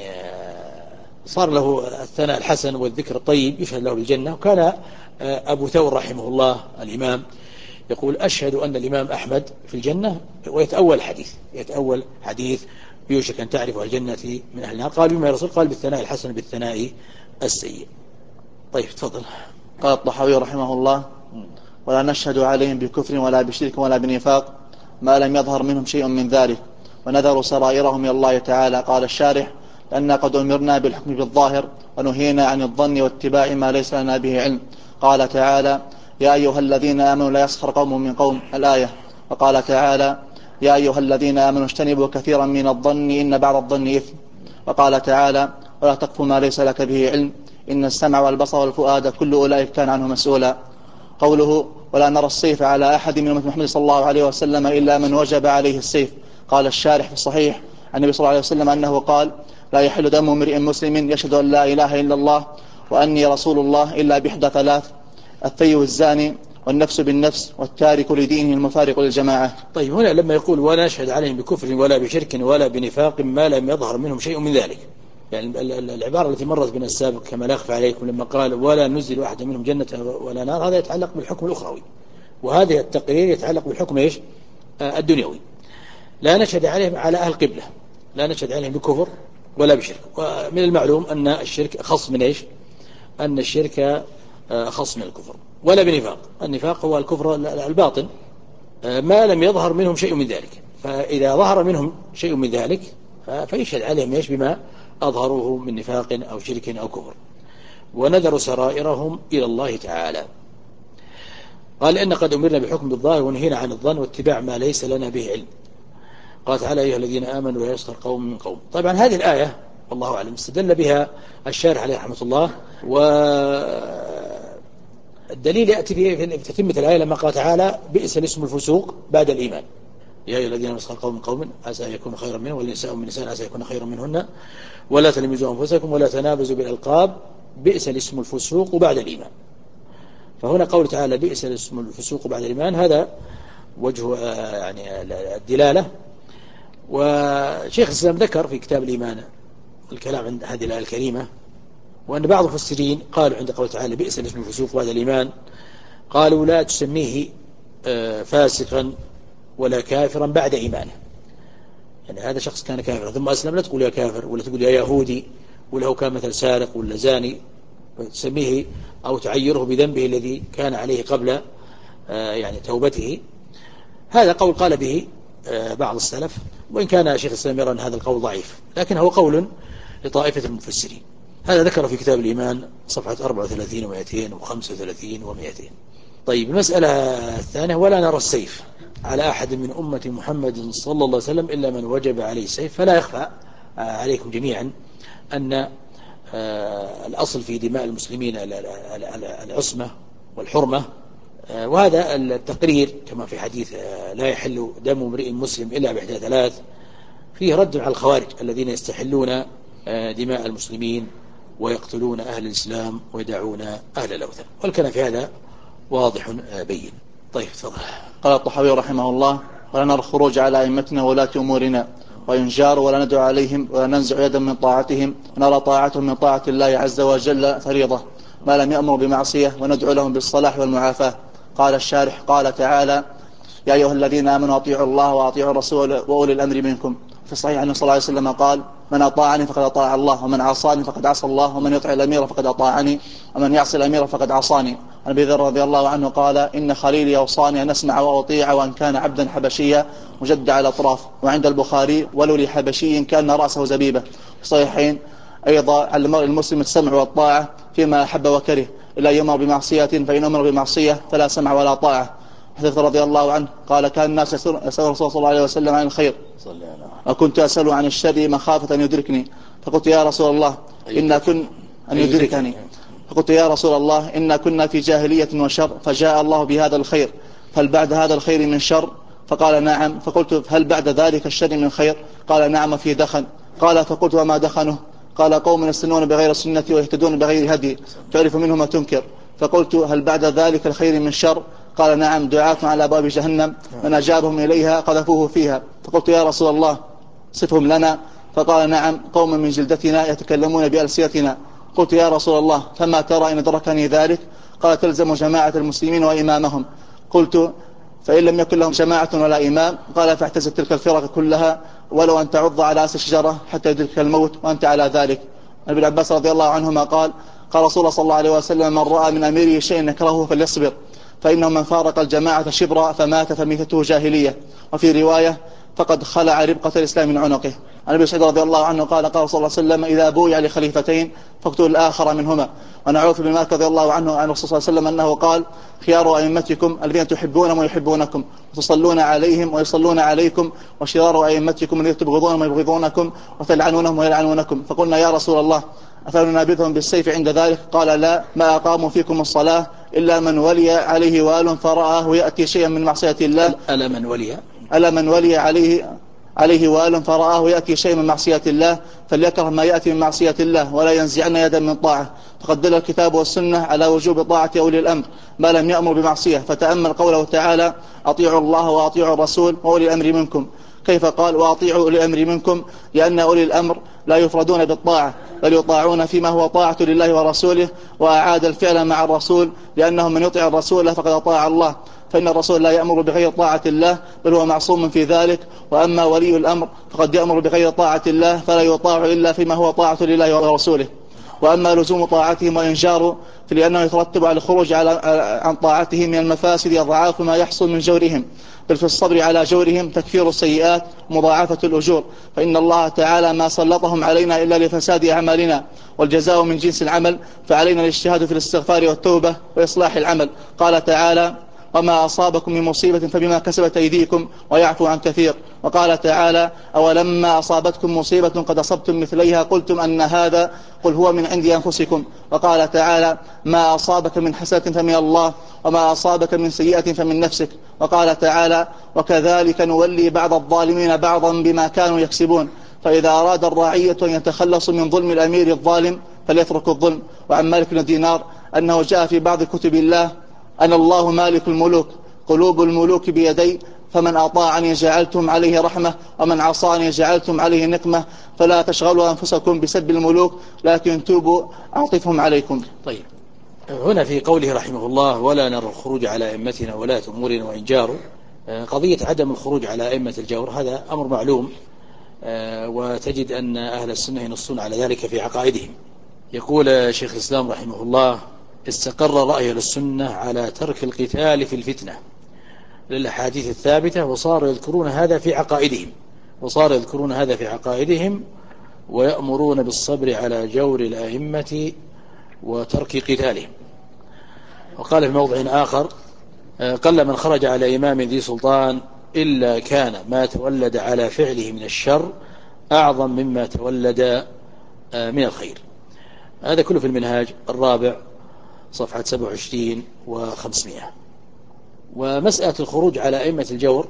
صار له الثناء الحسن والذكر الطيب يشهد له بالجنة. وكان أبو ثور رحمه الله الإمام يقول أشهد أن الإمام أحمد في الجنة، ويتأول حديث يتأول حديث يوشك أن تعرف الجنة من أهل النار. قال بما يا رسول؟ قال بالثناء الحسن بالثناء السيء. طيب تفضل. قال الطحاوي رحمه الله ولا نشهد عليهم بكفر ولا بشرك ولا بنفاق ما لم يظهر منهم شيء من ذلك ونذروا سرائرهم إلى الله تعالى. قال الشارح لأننا قد أمرنا بالحكم بالظاهر ونهينا عن الظن واتباع ما ليس لنا به علم. قال تعالى يا أيها الذين آمنوا لا يسخر قوم من قوم الآية. وقال تعالى يا أيها الذين آمنوا اجتنبوا كثيرا من الظن إن بعض الظن إثم. وقال تعالى ولا تقف ما ليس لك به علم إن السمع والبصر والفؤاد كل أولئك كان عنه مسؤولا. قوله ولا نرى السيف على أحد من أمة محمد صلى الله عليه وسلم إلا من وجب عليه السيف. قال الشارح في الصحيح عن النبي صلى الله عليه وسلم أنه قال لا يحل دم امرئ مسلم يشهد أن لا إله إلا الله وأني رسول الله إلا بإحدى ثلاث الثيب الزاني والنفس بالنفس والتارك لدينه المفارق للجماعة. طيب هنا لما يقول ولا نشهد عليهم بكفر ولا بشرك ولا بنفاق ما لم يظهر منهم شيء من ذلك، يعني العبارة التي مرت بنا السابق كما لا أخفى عليكم لما قال ولا ننزل أحد منهم جنة ولا نار، هذا يتعلق بالحكم الأخروي، وهذا التقرير يتعلق بالحكم إيش؟ الدنيوي. لا نشهد عليهم على أهل قبلة، لا نشهد عليهم بكفر ولا بشرك. ومن المعلوم أن الشرك خص من إيش؟ أن الشرك خص من الكفر. ولا بنفاق، النفاق هو الكفر الباطن ما لم يظهر منهم شيء من ذلك، فإذا ظهر منهم شيء من ذلك فيشهد عليهم إيش؟ بما أظهروه من نفاق أو شرك أو كفر. ونذر سرائرهم إلى الله تعالى. قال إن قد أمرنا بحكم بالظاهر ونهينا عن الظن واتباع ما ليس لنا به علم. قال تعالى أيها الذين آمنوا لا يسخر قوم من قوم. طبعا هذه الآية والله أعلم استدل بها الشارح عليه رحمة الله، والدليل يأتي في تتمة الآية لما قال تعالى بئس الاسم الفسوق بعد الإيمان. يا أيها الذين يسخر قوم من قوم عسى أن يكون خيرا منهم والنساء من نساء عسى يكون خيرا منهن ولا تلمزوا أنفسكم ولا تنابزوا بالألقاب بئس الاسم الفسوق بعد الإيمان. فهنا قول تعالى بئس الاسم الفسوق بعد الإيمان هذا وجه يعني الدلالة. وشيخ الإسلام ذكر في كتاب الإيمان الكلام عند هذه الآية الكريمة، وأن بعض المفسرين قالوا عند قول تعالى بئس الاسم الفسوق بعد الإيمان قالوا لا تسميه فاسقا ولا كافرا بعد إيمانه، يعني هذا شخص كان كافرا ثم أسلم لا تقول يا كافر ولا تقول يا يهودي ولا هو كان مثل سارق ولا زاني، وتسميه أو تعيره بذنبه الذي كان عليه قبل يعني توبته. هذا قول قال به بعض السلف، وإن كان شيخ الإسلام يرى أن هذا القول ضعيف، لكن هو قول لطائفة المفسرين. هذا ذكر في كتاب الإيمان صفحة أربعة وثلاثين ومئتين وخمسة وثلاثين ومئتين. طيب، المسألة الثانية: ولا نرى السيف على أحد من أمة محمد صلى الله عليه وسلم إلا من وجب عليه السيف. فلا يخفى عليكم جميعا أن الأصل في دماء المسلمين العصمة والحرمة، وهذا التقرير كما في حديث لا يحل دم امرئ مسلم إلا بإحدى ثلاث، فيه رد على الخوارج الذين يستحلون دماء المسلمين ويقتلون أهل الإسلام ويدعون أهل الأوثان، والكلام في هذا واضح بين. طيب، تفضل. قال الطحاوي رحمه الله: ولا نرى الخروج على أئمتنا وولاة أمورنا وينجار ولا ندعو عليهم ولا ننزع يدا من طاعتهم، ونرى طاعتهم من طاعة الله عز وجل فريضة ما لم يأمر بمعصية، وندعو لهم بالصلاح والمعافاة. قال الشارح: قال تعالى: يا أيها الذين آمنوا أطيعوا الله وأطيعوا الرسول وأولي الأمر منكم. في الصحيح أنه صلى الله عليه وسلم قال: من أطاعني فقد أطاع الله، ومن عصاني فقد عصى الله، ومن يطع الأمير فقد أطاعني، ومن يعصي الأمير فقد عصاني. عن أبي ذر رضي الله عنه قال: إن خليلي أوصاني أن أسمع وأطيع وأن كان عبدا حبشيا مجدع الأطراف. وعند البخاري: ولو لحبشي كان رأسه زبيبة. في الصحيحين أيضا: على المرء المسلم السمع والطاعة فيما أحب وكره، إلا يؤمر بمعصية، فإن أمر بمعصية فلا سمع ولا طاعة. حديث رضي الله عنه قال: كان الناس يسأل رسول صلى الله عليه وسلم عن الخير، وكنت أسأل عن الشر مخافة أن يدركني، فقلت يا رسول الله إنا كن أن يدركني فقلت يا رسول الله إنا كنا في جاهلية وشر، فجاء الله بهذا الخير، فهل بعد هذا الخير من شر؟ فقال نعم. فقلت هل بعد ذلك الشر من خير؟ قال نعم، في دخن. قال فقلت وما دخنه؟ قال قوم يسنون بغير السنة ويهتدون بغير هدي، تعرف منهم ما تنكر. فقلت هل بعد ذلك الخير من شر؟ قال نعم، دعاة على باب جهنم من أجابهم إليها قذفوه فيها. فقلت يا رسول الله صفهم لنا. فقال نعم، قوم من جلدتنا يتكلمون بألسنتنا. قلت يا رسول الله فما ترى إن أدركني ذلك؟ قال تلزم جماعة المسلمين وإمامهم. قلت فإن لم يكن لهم جماعة ولا إمام؟ قال فاعتزل تلك الفرق كلها ولو أن تعض على رأس الشجرة حتى يدرك الموت وأنت على ذلك. ابن عباس رضي الله عنهما قال: قال رسول الله صلى الله عليه وسلم: من رأى من أميره شيئا يكرهه فليصبر، فإنه من فارق الجماعة شبرا فمات فميتته جاهلية. وفي رواية: فقد خلع ربقة الإسلام من عنقه. عن أبي سعيد رضي الله عنه قال: قال صلى الله عليه وسلم: إذا بويع لخليفتين فاقتلوا الآخر منهما. وعن عوف بن مالك رضي الله عنه عن الرسول صلى الله عليه وسلم أنه قال: خيار أئمتكم الذين تحبونهم ويحبونكم وتصلون عليهم ويصلون عليكم، وشرار أئمتكم الذين تبغضونهم ويبغضونكم وتلعنونهم ويلعنونكم. فقلنا يا رسول الله أفننابذهم بالسيف عند ذلك؟ قال لا، ما أقاموا فيكم الصلاة إلا من ولي عليه وال فرآه يأتي شيئا من معصية الله. ألا من ولي ألا من ولي عليه عليه وال فرآه يأتي شيئا من معصية الله فليكره ما يأتي من معصية الله ولا ينزعن يدا من طاعة. فقد دل الكتاب والسنة على وجوب طاعة أولي الأمر ما لم يأمر بمعصية. فتأمل قوله تعالى: أطيعوا الله وأطيعوا الرسول وأولي الأمر منكم. كيف قال وأطيعوا أولي الأمر منكم؟ لأن أولي الأمر لا يفردون بالطاعة بل يطاعون فيما هو طاعة لله ورسوله، وأعاد الفعل مع الرسول لأنه من يطيع الرسول فقد أطاع الله، فإن الرسول لا يأمر بغير طاعة الله بل هو معصوم في ذلك. وأما ولي الأمر فقد يأمر بغير طاعة الله فلا يطاع إلا فيما هو طاعة لله ورسوله. وأما لزوم طاعتهم وإنجار فلأنه يترتب على الخروج على عن طاعتهم من المفاسد أضعاف ما يحصل من جورهم، بل في الصبر على جورهم تكفير السيئات ومضاعفة الأجور، فإن الله تعالى ما سلطهم علينا إلا لفساد أعمالنا، والجزاء من جنس العمل، فعلينا الاجتهاد في الاستغفار والتوبة وإصلاح العمل. قال تعالى: وما أصابكم من مصيبة فبما كسبت أيديكم ويعفو عن كثير. وقال تعالى: أولما أصابتكم مصيبة قد أصبتم مثليها قلتم أن هذا قل هو من عند أنفسكم. وقال تعالى: ما أصابك من حسنة فمن الله وما أصابك من سيئة فمن نفسك. وقال تعالى: وكذلك نولي بعض الظالمين بعضا بما كانوا يكسبون. فإذا أراد الرعية أن يتخلصوا من ظلم الأمير الظالم فليتركوا الظلم. وعن مالك بن دينار أنه جاء في بعض كتب الله: أنا الله مالك الملوك، قلوب الملوك بيدي، فمن أطاعني جعلتم عليه رحمة ومن عصاني جعلتم عليه نقمة، فلا تشغلوا أنفسكم بسب الملوك لكن توبوا أعطفهم عليكم. طيب، هنا في قوله رحمه الله: ولا نرى الخروج على أئمتنا ولاة أمورنا وإن جاروا، قضية عدم الخروج على أئمة الجور هذا أمر معلوم، وتجد أن أهل السنة ينصون على ذلك في عقائدهم، يقول شيخ الإسلام رحمه الله: استقر رأي السنة على ترك القتال في الفتنة للأحاديث الثابتة، وصاروا يذكرون هذا في عقائدهم وصاروا يذكرون هذا في عقائدهم ويأمرون بالصبر على جور الأئمة وترك قتالهم. وقال في موضع آخر: قل من خرج على إمام ذي سلطان إلا كان ما تولد على فعله من الشر أعظم مما تولد من الخير. هذا كله في المنهاج الرابع صفحة سبعة وعشرين وخمسمائة. ومسألة الخروج على أئمة الجور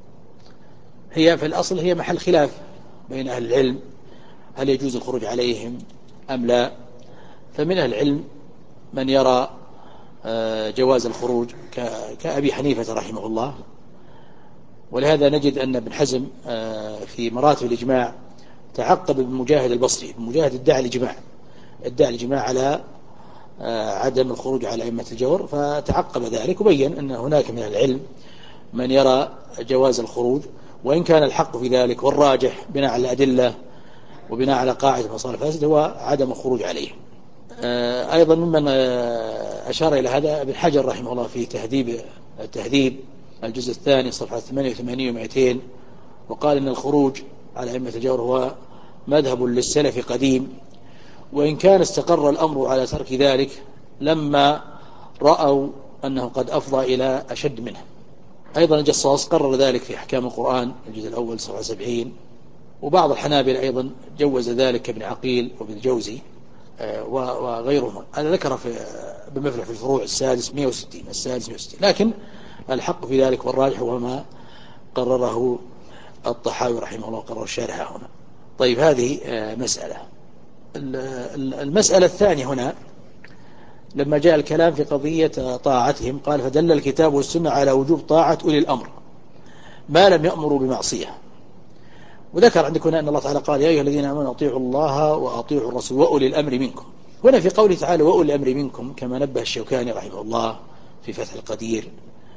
هي في الأصل هي محل خلاف بين أهل العلم، هل يجوز الخروج عليهم أم لا؟ فمن أهل العلم من يرى جواز الخروج كأبي حنيفة رحمه الله، ولهذا نجد أن ابن حزم في مراتب الإجماع تعقب بمجاهد البصري. بمجاهد ادعى الإجماع ادعى الإجماع على عدم الخروج على أئمة الجور، فتعقب ذلك وبين أن هناك من العلم من يرى جواز الخروج، وإن كان الحق في ذلك والراجح بناء على الأدلة وبناء على قاعدة مصالح الفاسد هو عدم الخروج عليهم. أيضا ممن أشار إلى هذا ابن حجر رحمه الله في تهذيب التهذيب الجزء الثاني صفحة ثمانية وثمانين ومئتين، وقال إن الخروج على أئمة الجور هو مذهب للسلف قديم، وإن كان استقر الأمر على ترك ذلك لما رأوا أنه قد أفضى إلى أشد منه. أيضا الجصاص قرر ذلك في أحكام القرآن الجزء الأول صفحة سبعين، وبعض الحنابلة أيضا جوز ذلك كابن عقيل وابن الجوزي وغيرهم. أنا ذكر في بمفلح في الفروع السادس مئة وستين السادس مئة وستين، لكن الحق في ذلك والراجح هو ما قرره الطحاوي رحمه الله وقرر الشارح هنا. طيب، هذه مسألة. المسألة الثانية هنا لما جاء الكلام في قضية طاعتهم قال: فدل الكتاب والسنة على وجوب طاعة أولي الأمر ما لم يأمروا بمعصية. وذكر عندك هنا أن الله تعالى قال: يا أيها الذين آمنوا أطيعوا الله وأطيعوا الرسول وأولي الأمر منكم. هنا في قوله تعالى وأولي الأمر منكم، كما نبه الشوكاني رحمه الله في فتح القدير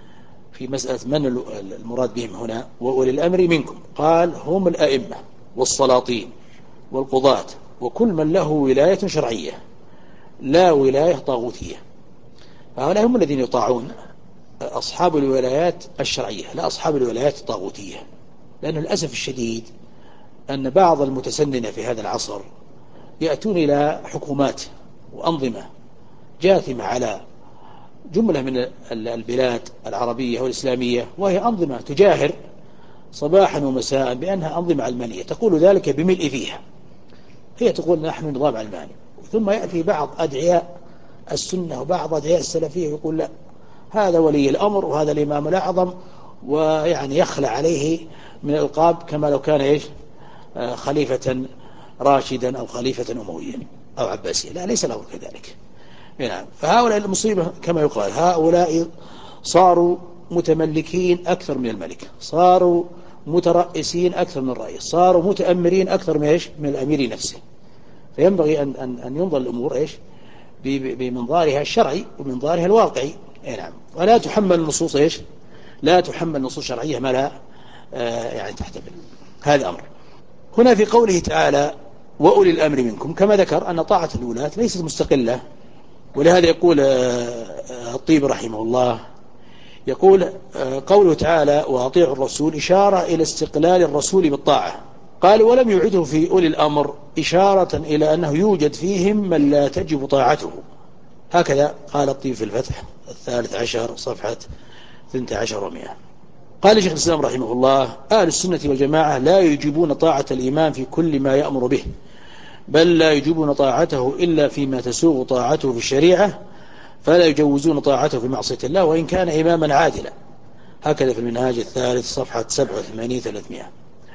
في مسألة من المراد بهم هنا وأولي الأمر منكم، قال: هم الأئمة والسلاطين والقضاة وكل من له ولاية شرعية لا ولاية طاغوتية. فهؤلاء هم الذين يطاعون، أصحاب الولايات الشرعية لا أصحاب الولايات الطاغوتية. لأن للأسف الشديد أن بعض المتسننة في هذا العصر يأتون إلى حكومات وأنظمة جاثمة على جملة من البلاد العربية والإسلامية، وهي أنظمة تجاهر صباحا ومساء بأنها أنظمة علمانية، تقول ذلك بملء فيها. هي تقول نحن نظام علماني، ثم يأتي بعض أدعياء السنة وبعض أدعياء السلفية يقول لا، هذا ولي الأمر وهذا الإمام الأعظم، ويعني يخلع عليه من الألقاب كما لو كان إيش خليفة راشدا أو خليفة أمويا أو عباسيا. لا، ليس الأمر كذلك. نعم. فهؤلاء المصيبة كما يقال، هؤلاء صاروا متملكين أكثر من الملك، صاروا مترئسين أكثر من الرئيس، صاروا متأمرين أكثر من إيش من الأمير نفسه. فينبغي أن أن أن ينظر الأمور إيش بمنظارها الشرعي ومنظارها الواقعي. نعم. ولا تحمل النصوص إيش لا تحمل نصوص شرعية ما لا آه يعني تحتمل. هذا أمر. هنا في قوله تعالى وأولي الأمر منكم، كما ذكر أن طاعة الولاة ليست مستقلة، ولهذا يقول الطيب رحمه الله يقول قوله تعالى وأطيعوا الرسول إشارة إلى استقلال الرسول بالطاعة. قال ولم يعده في أولي الأمر إشارة إلى أنه يوجد فيهم من لا تجب طاعته. هكذا قال الطيب في الفتح الثالث عشر صفحة اثنتي عشر ومئة. قال شيخ الإسلام رحمه الله أهل السنة والجماعة لا يجيبون طاعة الإمام في كل ما يأمر به، بل لا يجيبون طاعته إلا فيما تسوغ طاعته في الشريعة، فلا يجوزون طاعته في معصية الله وإن كان إماما عادلا. هكذا في المنهاج الثالث صفحة سبعة وثمانين ثلاثمائة.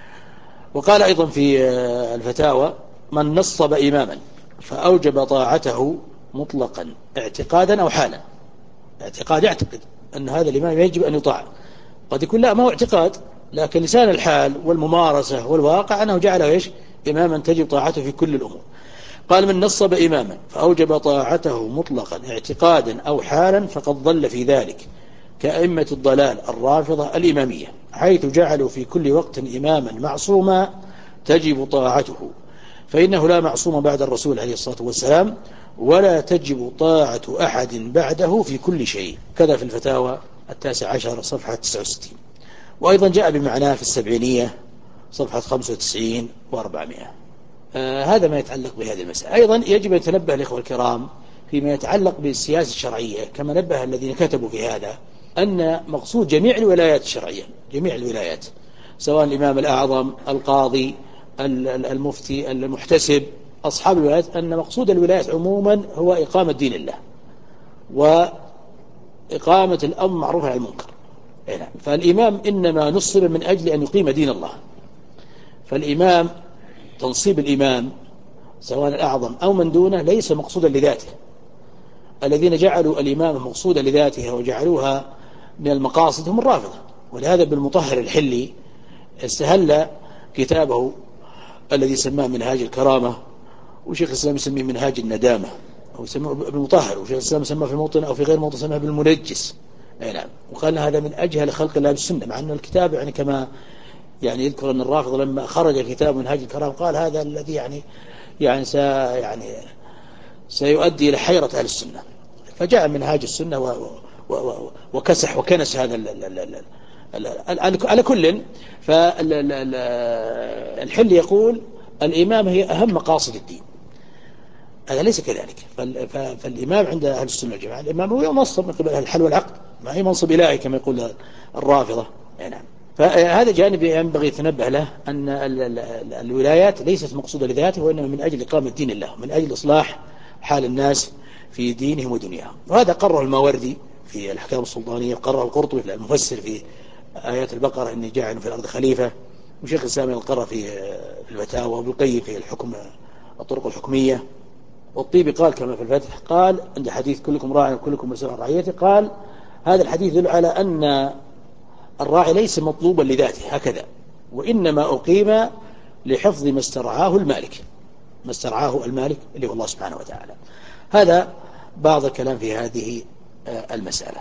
وقال أيضا في الفتاوى من نصب إماما فأوجب طاعته مطلقا اعتقادا أو حالا. اعتقاد يعتقد أن هذا الإمام يجب أن يطاع، قد يكون لا ما هو اعتقاد، لكن لسان الحال والممارسة والواقع أنه جعله إيش إماما تجب طاعته في كل الأمور. قال من نصب إماما فأوجب طاعته مطلقا اعتقادا أو حالا فقد ضل في ذلك كأئمة الضلال الرافضة الإمامية، حيث جعلوا في كل وقت إماما معصوما تجب طاعته، فإنه لا معصوم بعد الرسول عليه الصلاة والسلام، ولا تجب طاعة أحد بعده في كل شيء. كذا في الفتاوى التاسع عشر صفحة تسعة وستين. وأيضا جاء بمعناه في السبعينية صفحة خمسة وتسعين وأربعمائة. آه هذا ما يتعلق بهذه المسألة. أيضا يجب أن يتنبه الإخوة الكرام فيما يتعلق بالسياسة الشرعية، كما نبه الذين كتبوا في هذا، أن مقصود جميع الولايات الشرعية، جميع الولايات، سواء الإمام الأعظم، القاضي، المفتي، المحتسب، أصحاب الولايات، أن مقصود الولايات عموما هو إقامة دين الله وإقامة الأمر معروف عن المنكر. فالإمام إنما نصب من أجل أن يقيم دين الله. فالإمام، تنصيب الإمام سواء الأعظم أو من دونه ليس مقصودا لذاته. الذين جعلوا الإمام مقصودا لذاته وجعلوها من المقاصد هم الرافضة. ولهذا بالمطهر الحلي استهل كتابه الذي سماه منهاج الكرامة، وشيخ الإسلام يسميه منهاج الندامة، أو يسميه بالمطهر، وشيخ الإسلام سماه في موطن أو في غير موطن سماه بالمنجس. أي نعم. وقال هذا من أجهل خلق الله بالسنة، مع أن الكتاب يعني كما يعني يذكر أن الرافض لما خرج كتاب منهاج الكرامة قال هذا الذي يعني يعني سي يعني سيؤدي إلى حيرة أهل السنة. فجاء منهاج السنة و و و وكسح وكنس هذا على كل. فالحل يقول الإمام هي أهم مقاصد الدين، هذا ليس كذلك. فالإمام عند أهل السنة والجماعة الإمام هو منصب من قبل أهل الحل والعقد، ما هي منصب إلهي كما يقول الرافضة. نعم. فهذا جانب ينبغي يتنبه له، أن الولايات ليست مقصودة لذاته، وإنما من أجل إقامة دين الله، من أجل إصلاح حال الناس في دينهم ودنياهم. وهذا قرر الماوردي في الأحكام السلطانية، قرر القرطبي المفسر في آيات البقرة إني جاعل في الأرض خليفة، وشيخ الإسلام قرر في الفتاوى، وابن القيم في الحكم الطرق الحكمية، والطيبي قال كما في الفتح، قال عند حديث كلكم راع وكلكم مسؤول عن رعيته، قال هذا الحديث يدل على أن الراعي ليس مطلوبا لذاته هكذا، وإنما أقيم لحفظ ما استرعاه المالك، ما استرعاه المالك اللي هو الله سبحانه وتعالى. هذا بعض الكلام في هذه المسألة.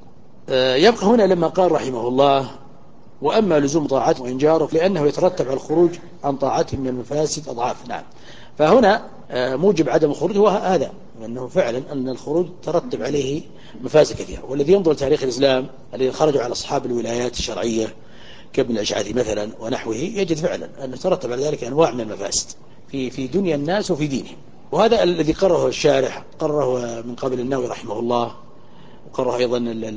يبقى هنا لما قال رحمه الله وأما لزوم طاعته وإنجاره لأنه يترتب على الخروج عن طاعته من المفاسد أضعاف. نعم. فهنا موجب عدم الخروج هو هذا، أنه فعلا أن الخروج ترتب عليه مفاسد كثيرة. والذي ينظر تاريخ الإسلام الذين خرجوا على أصحاب الولايات الشرعية كابن الأشعثي مثلا ونحوه، يجد فعلا أن ترتب على ذلك أنواع من المفاسد في في دنيا الناس وفي دينهم. وهذا الذي قرره الشارح، قرره من قبل النووي رحمه الله، وقرره أيضا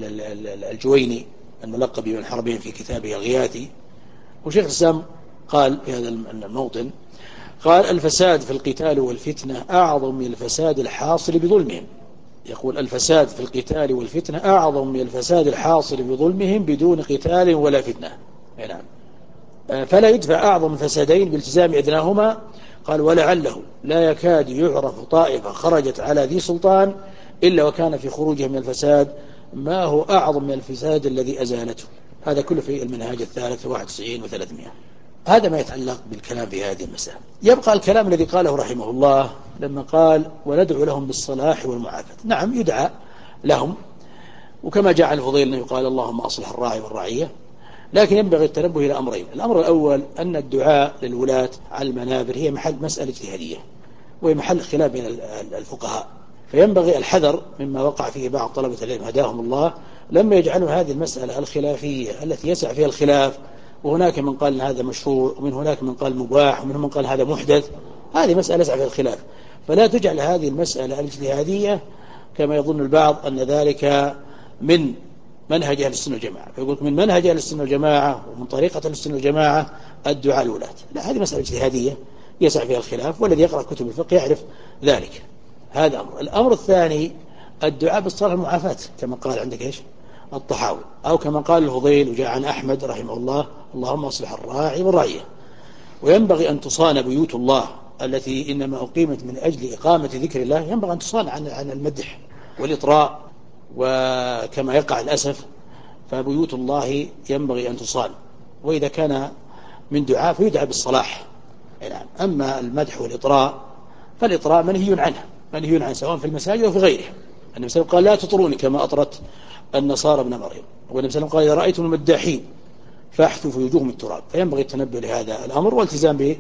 الجويني الملقب بابن حربين في كتابه الغياثي. وشيخ الإسلام قال في هذا الموطن، قال الفساد في القتال والفتنة أعظم من الفساد الحاصل بظلمهم. يقول الفساد في القتال والفتنة أعظم من الفساد الحاصل بظلمهم بدون قتال ولا فتنة. نعم. فلا يدفع أعظم الفسادين بالتزام أدناهما. قال ولعله لا يكاد يعرف طائفة خرجت على ذي سلطان إلا وكان في خروجها من الفساد ما هو أعظم من الفساد الذي أزالته. هذا كله في المنهاج الثالث واحد وتسعين وثلاثمائة. هذا ما يتعلق بالكلام في هذه المسألة. يبقى الكلام الذي قاله رحمه الله لما قال وندعو لهم بالصلاح والمعافاة. نعم يدعى لهم، وكما جاء عن الفضيل أنه يقال اللهم أصلح الراعي والرعية، لكن ينبغي التنبه إلى أمرين. الأمر الأول أن الدعاء للولاة على المنابر هي محل مسألة اجتهادية، وهي محل خلاف بين الفقهاء، فينبغي الحذر مما وقع فيه بعض طلبة العلم هداهم الله لما يجعلوا هذه المسألة الخلافية التي يسع فيها الخلاف، وهناك من قال هذا مشروع، ومن هناك من قال مباح، ومن من قال هذا محدث. هذه مسألة يسع فيها الخلاف، فلا تجعل هذه المسألة الاجتهادية كما يظن البعض أن ذلك من منهج أهل السنة والجماعة، فيقول من منهج أهل السنة والجماعة ومن طريقة أهل السنة والجماعة الدعاء الولاة. لا، هذه مسألة اجتهادية يسع فيها الخلاف، والذي يقرأ كتب الفقه يعرف ذلك. هذا أمر. الأمر الثاني الدعاء بالصلاح والمعافاة كما قال عندك إيش الطحاوي، أو كما قال الفضيل وجاء عن أحمد رحمه الله اللهم أصلح الراعي والرعية. وينبغي أن تصان بيوت الله التي إنما أقيمت من أجل إقامة ذكر الله، ينبغي أن تصان عن عن المدح والإطراء، وكما يقع الأسف فبيوت الله ينبغي أن تصان. وإذا كان من دعاء فيدعى بالصلاح. يعني أما المدح والإطراء فالإطراء منهي عنه، منهي عنه سواء في المساجد أو في غيره. النبي صلى الله عليه وسلم قال لا تطروني كما أطرت النصارى ابن مريم، والنبي صلى الله عليه وسلم قال إذا رأيتم المداحين فاحثوا في وجوههم التراب. فينبغي التنبه لهذا الأمر والالتزام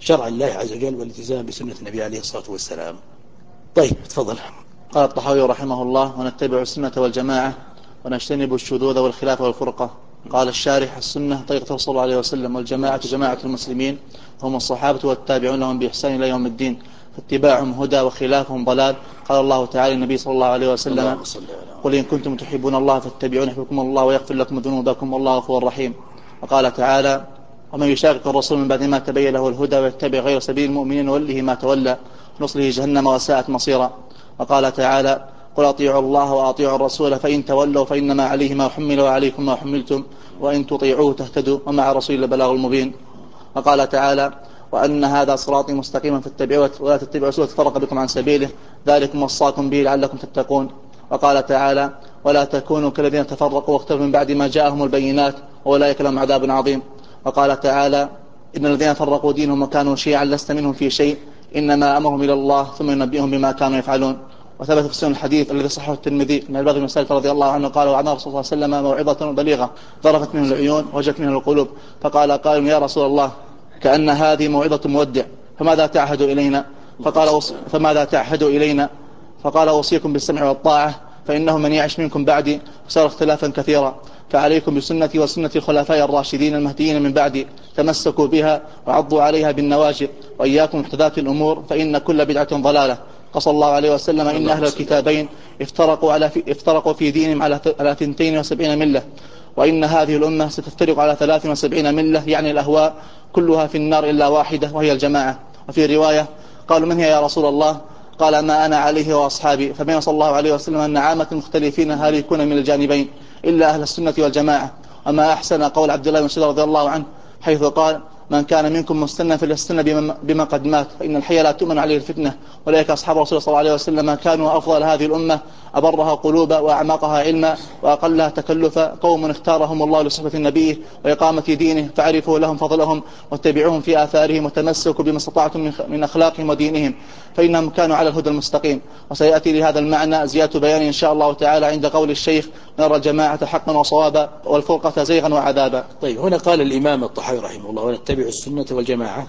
شرع الله عز وجل والالتزام بسنة النبي عليه الصلاة والسلام. طيب تفضل. قال الطحاوي رحمه الله: ونتبع السنة والجماعة ونجتنب الشذوذ والخلاف والفرقة. قال الشارح: السنة طريقة صلى الله عليه وسلم، والجماعة جماعة المسلمين هم الصحابة والتابعون لهم بإحسان إلى يوم الدين، فاتباعهم هدى وخلافهم ضلال. قال الله تعالى النبي صلى الله عليه وسلم: قل إن كنتم تحبون الله فاتبعون يحببكم الله ويغفر لكم ذنوبكم والله غفور رحيم. وقال تعالى: ومن يشاقق الرسول من بعد ما تبين له الهدى ويتبع غير سبيل المؤمنين نوله ما تولى ونصله جهنم وساءت مصيرا. وقال تعالى: قل أطيعوا الله وأطيعوا الرسول فإن تولوا فإنما عليه ما حمل وعليكم ما حملتم وإن تطيعوه تهتدوا ومع رسول البلاغ المبين. وقال تعالى: وأن هذا صراطي مستقيما فاتبعوه ولا تتبعوا سبلا فتفرق بكم عن سبيله ذلكم وصاكم به لعلكم تتقون. وقال تعالى: ولا تكونوا كالذين تفرقوا واختلفوا من بعد ما جاءهم البينات وأولئك لهم عذاب عظيم. وقال تعالى: إن الذين فرقوا دينهم وكانوا شيعا لست منهم في شيء إنما أمرهم إلى الله ثم ينبئهم بما كانوا يفعلون. وثبت في سنن الحديث الذي صححه الترمذي من الباغي بن سالم رضي الله عنه قال: وعن رسول الله صلى الله عليه وسلم موعظة بليغة ذرفت منه العيون وجت منه القلوب، فقال قائل: يا رسول الله كأن هذه موعظة مودع فماذا تعهد إلينا؟ فقال: فماذا تعهد إلينا؟ فقال: أوصيكم بالسمع والطاعة فإنه من يعش منكم بعدي فسار اختلافا كثيرا، فعليكم بسنتي وسنة الخلفاء الراشدين المهديين من بعدي تمسكوا بها وعضوا عليها بالنواجذ، وإياكم محدثات الأمور فإن كل بدعة ضلالة. قص الله عليه وسلم: إن أهل الكتابين افترقوا على في افترقوا في دينهم على على اثنتين وسبعين ملة، وإن هذه الأمة ستفترق على ثلاث وسبعين ملة، يعني الأهواء كلها في النار إلا واحدة وهي الجماعة. وفي رواية قالوا: من هي يا رسول الله؟ قال: ما أنا عليه وأصحابي. فبين صلى الله عليه وسلم أن عامة المختلفين هالكون من الجانبين إلا أهل السنة والجماعة. وما أحسن قول عبد الله بن مسعود رضي الله عنه حيث قال: من كان منكم مستنى فليستنى بما قد مات فإن الحي لا تؤمن عليه الفتنة. أولئك أصحاب رسول صلى الله عليه وسلم كانوا أفضل هذه الأمة أبرها قلوبا وأعماقها علما وأقلها تكلفا، قوم اختارهم الله لصحبة النبي وإقامة دينه، فعرفوا لهم فضلهم واتبعوهم في آثارهم وتمسكوا بما استطعتم من أخلاقهم ودينهم فإنهم كانوا على الهدى المستقيم. وسيأتي لهذا المعنى زيادة بيان إن شاء الله تعالى عند قول الشيخ: نرى الجماعة حقا وصوابا والفرقة زيغا وعذابا. طيب، هنا قال الإمام الطحاوي رحمه الله: ونتبع السنة والجماعة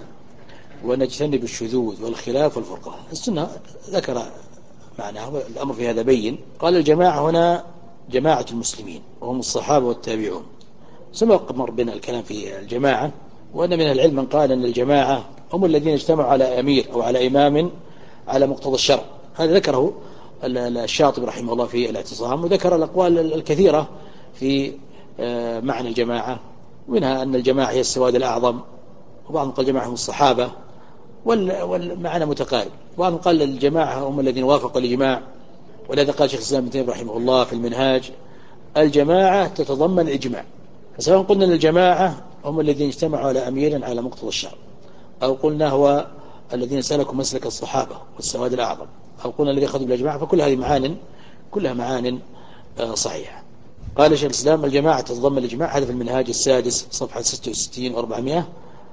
ونجتنب الشذوذ والخلاف والفرقة. السنة ذكر معناه، الأمر في هذا بين. قال الجماعة هنا جماعة المسلمين وهم الصحابة والتابعون. سبق مر بنا الكلام في الجماعة، وأن من العلم من قال أن الجماعة هم الذين اجتمعوا على أمير أو على إمام على مقتضى الشرع. هذا ذكره الشاطبي رحمه الله في الاعتصام، وذكر الأقوال الكثيرة في معنى الجماعة، ومنها أن الجماعة هي السواد الأعظم، وبعضهم قال الجماعة هم الصحابة، والمعنى متقارب. وبعضهم قال الجماعة هم الذين وافقوا الإجماع، ولذا قال شيخ الإسلام ابن تيمية رحمه الله في المنهاج: الجماعة تتضمن الإجماع. فسواء قلنا أن الجماعة هم الذين اجتمعوا على أمير على مقتضى الشرع، أو قلنا هو الذين سلكوا مسلك الصحابة والسواد الأعظم، أو قلنا الذين أخذوا بالجماعة، فكل هذه معان كلها معان صحيحة. قال شيخ الإسلام: الجماعة تتضمن الإجماع. هذا في المنهاج السادس صفحة ستة وستين وأربعمائة.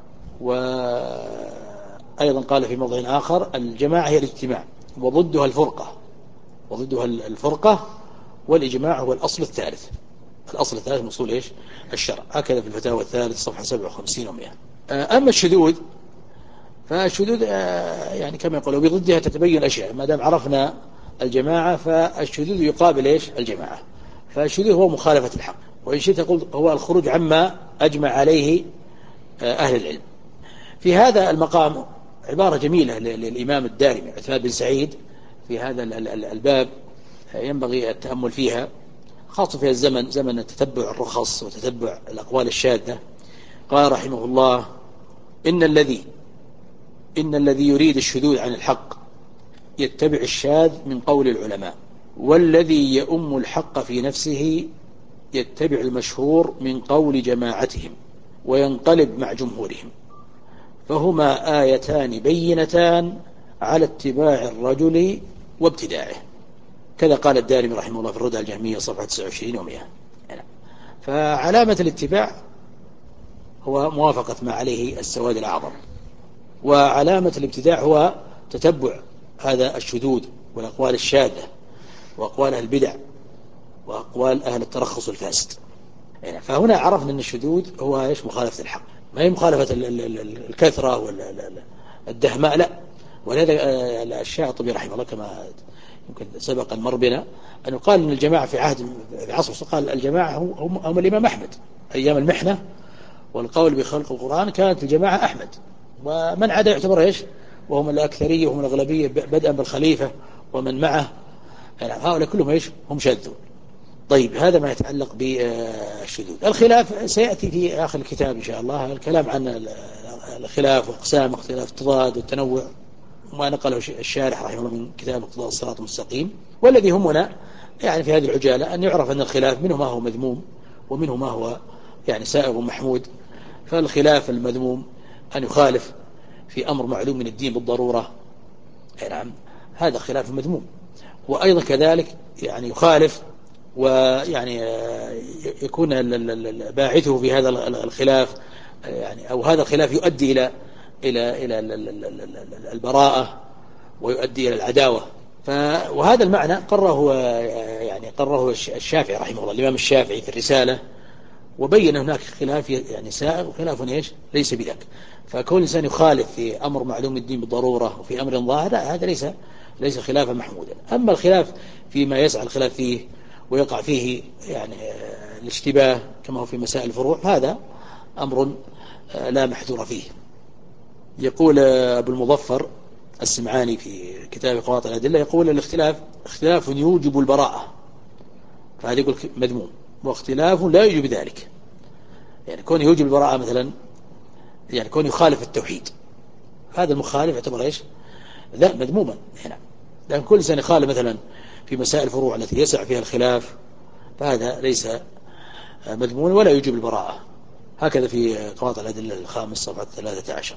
وأيضا قال في موضع آخر: الجماعة هي الاجتماع وضدها الفرقة، وضدها الفرقة والإجماع هو الأصل الثالث. الأصل الثالث من أصول إيش؟ الشرع. هكذا في الفتاوى الثالث صفحة سبعة وخمسين ومئة. أما الشذوذ فالشذوذ يعني كما يقولوا بضدها تتبين الأشياء. ما دام عرفنا الجماعة فالشذوذ يقابل إيش؟ الجماعة. فالشذوذ هو مخالفة الحق، وإن شئت قلت هو الخروج عما أجمع عليه أهل العلم. في هذا المقام عبارة جميلة للإمام الدارمي عثمان بن سعيد في هذا الباب ينبغي التأمل فيها، خاصة في الزمن زمن تتبع الرخص وتتبع الأقوال الشاذة. قال رحمه الله: إن الذي إن الذي يريد الشذوذ عن الحق يتبع الشاذ من قول العلماء، والذي يؤم الحق في نفسه يتبع المشهور من قول جماعتهم وينقلب مع جمهورهم، فهما آيتان بينتان على اتباع الرجل وابتداعه. كذا قال الدارمي رحمه الله في الردى الجهمية صفحة تسعة وعشرين ومئة. فعلامة الاتباع هو موافقة ما عليه السواد الأعظم، وعلامة الابتداع هو تتبع هذا الشذوذ والأقوال الشاذة وأقوال أهل البدع وأقوال أهل الترخص الفاسد. فهنا عرفنا أن الشذوذ هو إيش؟ مخالفة الحق. ما هي مخالفة الكثرة والدهماء، لا. ولهذا الشاطبي رحمه الله كما يمكن سبق أن مر بنا أنه قال أن الجماعة في عهد في عصر، قال الجماعة هم, هم الإمام أحمد أيام المحنة والقول بخلق القرآن كانت الجماعة أحمد، ومن عدا يعتبر إيش، وهم الأكثرية وهم الأغلبية بدءا بالخليفة ومن معه، يعني هؤلاء كلهم إيش، هم شاذون. طيب هذا ما يتعلق بالشذوذ. الخلاف سيأتي في آخر الكتاب إن شاء الله الكلام عن الخلاف واقسام اختلاف التضاد والتنوع، ما نقله الشارح رحمه الله من كتاب اقتضاء الصراط المستقيم. والذي همنا يعني في هذه العجالة أن يعرف أن الخلاف منه ما هو مذموم ومنه ما هو يعني سائغ ومحمود. فالخلاف المذموم أن يخالف في أمر معلوم من الدين بالضرورة، نعم هذا خلاف مذموم. وأيضا كذلك يعني يخالف ويعني يكون باعثه في هذا الخلاف يعني أو هذا الخلاف يؤدي إلى إلى إلى البراءة ويؤدي إلى العداوة. وهذا المعنى قرره يعني قرره الشافعي رحمه الله، الإمام الشافعي في الرسالة، وبين هناك خلاف يعني سائغ وخلاف ايش ليس بذاك. فكون الإنسان يخالف في أمر معلوم الدين بالضرورة وفي أمر ظاهر هذا ليس ليس خلافا محمودا. أما الخلاف فيما يسعى الخلاف فيه ويقع فيه يعني الاشتباه كما هو في مسائل الفروع، هذا أمر لا محذور فيه. يقول أبو المظفر السمعاني في كتاب قواطع الأدلة، يقول الاختلاف اختلاف يوجب البراءة، فهذا يقول مذموم، واختلاف لا يوجب ذلك. يعني كون يوجب البراءة مثلا يعني كون يخالف التوحيد، هذا المخالف يعتبر ايش، لا مذموما هنا. لأن كل إنسان يخالف مثلا في مسائل الفروع التي يسع فيها الخلاف فهذا ليس مذموما ولا يوجب البراءة. هكذا في قواطع الأدلة الخامس صفحة ثلاثة عشر.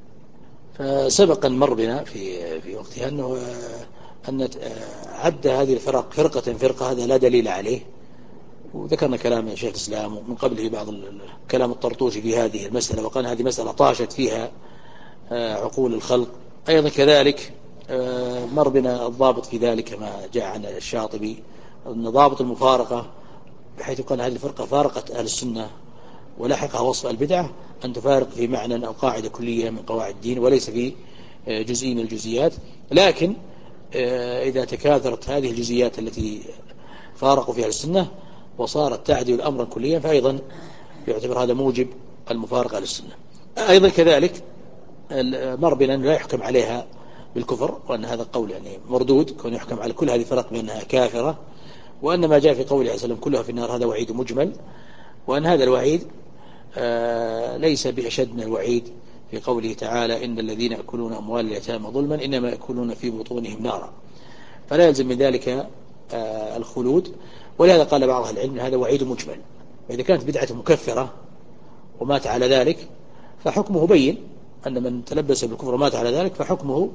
فسبق مر بنا في في وقتها أنه أن عد هذه الفرق فرقة فرقة هذا لا دليل عليه، وذكرنا كلام شيخ الإسلام ومن قبله بعض كلام الطرطوشي في هذه المسألة، وقال هذه مسألة طاشت فيها عقول الخلق. أيضا كذلك مر بنا الضابط في ذلك ما جاء عن الشاطبي، أن ضابط المفارقة بحيث قال هذه الفرقة فارقت أهل السنة ولحقها وصف البدعة أن تفارق في معنى أو قاعدة كلية من قواعد الدين وليس في جزئي من الجزئيات. لكن إذا تكاثرت هذه الجزئيات التي فارقوا فيها السنة وصارت تعدل أمرا كليا فأيضا يعتبر هذا موجب المفارقة للسنة. أيضا كذلك مر بنا أن لا يحكم عليها بالكفر، وأن هذا قول يعني مردود، كون يحكم على كل هذه الفرق بأنها كافرة، وأن ما جاء في قوله عليه وسلم كلها في النار هذا وعيد مجمل، وأن هذا الوعيد ليس بأشد من الوعيد في قوله تعالى إن الذين يأكلون أموال اليتامى ظلما إنما يأكلون في بطونهم نارا، فلا يلزم من ذلك الخلود. ولهذا قال بعض أهل العلم هذا وعيد مجمل، وإذا كانت بدعة مكفرة ومات على ذلك فحكمه بين، أن من تلبس بالكفر ومات على ذلك فحكمه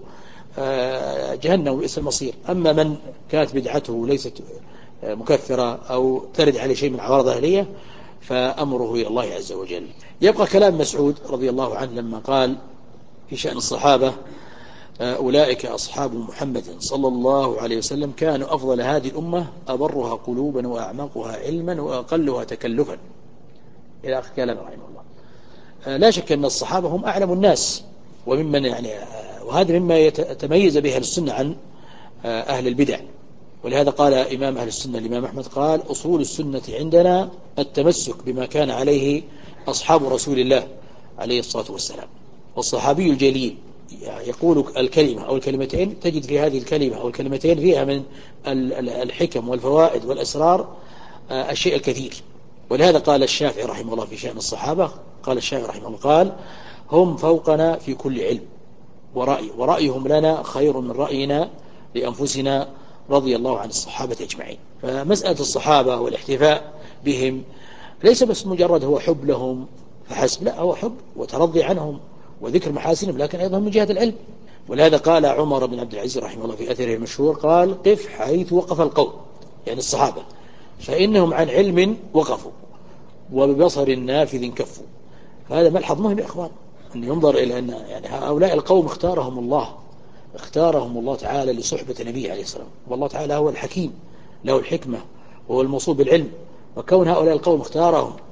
جهنم وبئس المصير. أما من كانت بدعته ليست مكفرة أو ترد عليه شيء من عوارض أهلية فأمره إلى الله عز وجل. يبقى كلام مسعود رضي الله عنه لما قال في شأن الصحابة أولئك أصحاب محمد صلى الله عليه وسلم كانوا أفضل هذه الأمة أبرها قلوبا وأعمقها علما وأقلها تكلفا إلى آخر كلام رحمه الله. لا شك أن الصحابة هم أعلم الناس، وممن يعني وهذا مما يتميز به أهل السنة عن أهل البدع. ولهذا قال إمام أهل السنة الإمام أحمد قال أصول السنة عندنا التمسك بما كان عليه أصحاب رسول الله عليه الصلاة والسلام. والصحابي الجليل يقول الكلمة أو الكلمتين تجد في هذه الكلمة أو الكلمتين فيها من الحكم والفوائد والأسرار الشيء الكثير. ولهذا قال الشافعي رحمه الله في شأن الصحابة، قال الشافعي رحمه الله قال هم فوقنا في كل علم ورأي ورأيهم لنا خير من رأينا لأنفسنا رضي الله عن الصحابة أجمعين. فمسألة الصحابة والاحتفاء بهم ليس بس مجرد هو حب لهم فحسب، لا، هو حب وترضي عنهم وذكر محاسنهم، لكن أيضا من جهة العلم. ولهذا قال عمر بن عبد العزيز رحمه الله في أثره المشهور قال قف حيث وقف القوم، يعني الصحابة، فإنهم عن علم وقفوا وببصر نافذ كفوا. فهذا ملحظ مهم يا إخوان، أن ينظر إلى أن يعني هؤلاء القوم اختارهم الله اختارهم الله تعالى لصحبة النبي عليه السلام، والله تعالى هو الحكيم له الحكمة وهو الموصوف بالعلم، وكون هؤلاء القوم اختارهم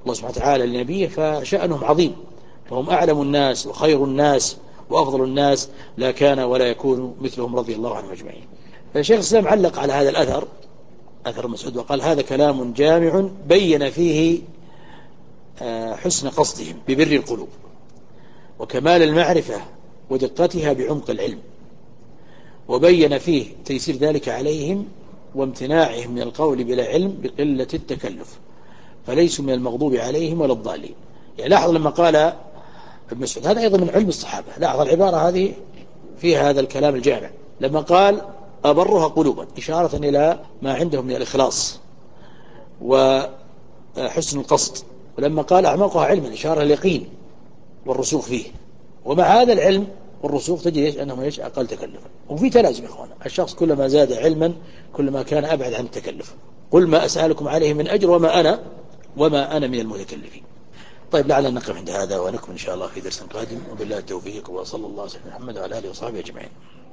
الله سبحانه وتعالى لنبيه فشأنهم عظيم، فهم أعلم الناس وخير الناس وأفضل الناس، لا كان ولا يكون مثلهم رضي الله عنهم أجمعين. فالشيخ الإسلام علق على هذا الأثر، أثر مسعود، وقال هذا كلام جامع بين فيه حسن قصدهم ببر القلوب وكمال المعرفة ودقتها بعمق العلم، وبين فيه تيسير ذلك عليهم وامتناعهم من القول بلا علم بقلة التكلف، فليسوا من المغضوب عليهم ولا الضالين. يعني لاحظ لما قال ابن مسعود، هذا أيضا من علم الصحابة، لاحظ العبارة هذه فيها هذا الكلام الجامع، لما قال أبرها قلوبا إشارة إلى ما عندهم من الإخلاص وحسن القصد، ولما قال أعمقها علما إشارة اليقين والرسوخ فيه، ومع هذا العلم والرسوخ تجد أنهم إيش أقل تكلفا. وفي تلازم إخوانا، الشخص كلما زاد علما كلما كان أبعد عن التكلف. قل ما أسألكم عليه من أجر وما أنا وما أنا من المتكلفين. طيب لعلنا نقف عند هذا ونكمل إن شاء الله في درس قادم، وبالله التوفيق، وصلى الله على محمد وعلى آله وصحبه أجمعين.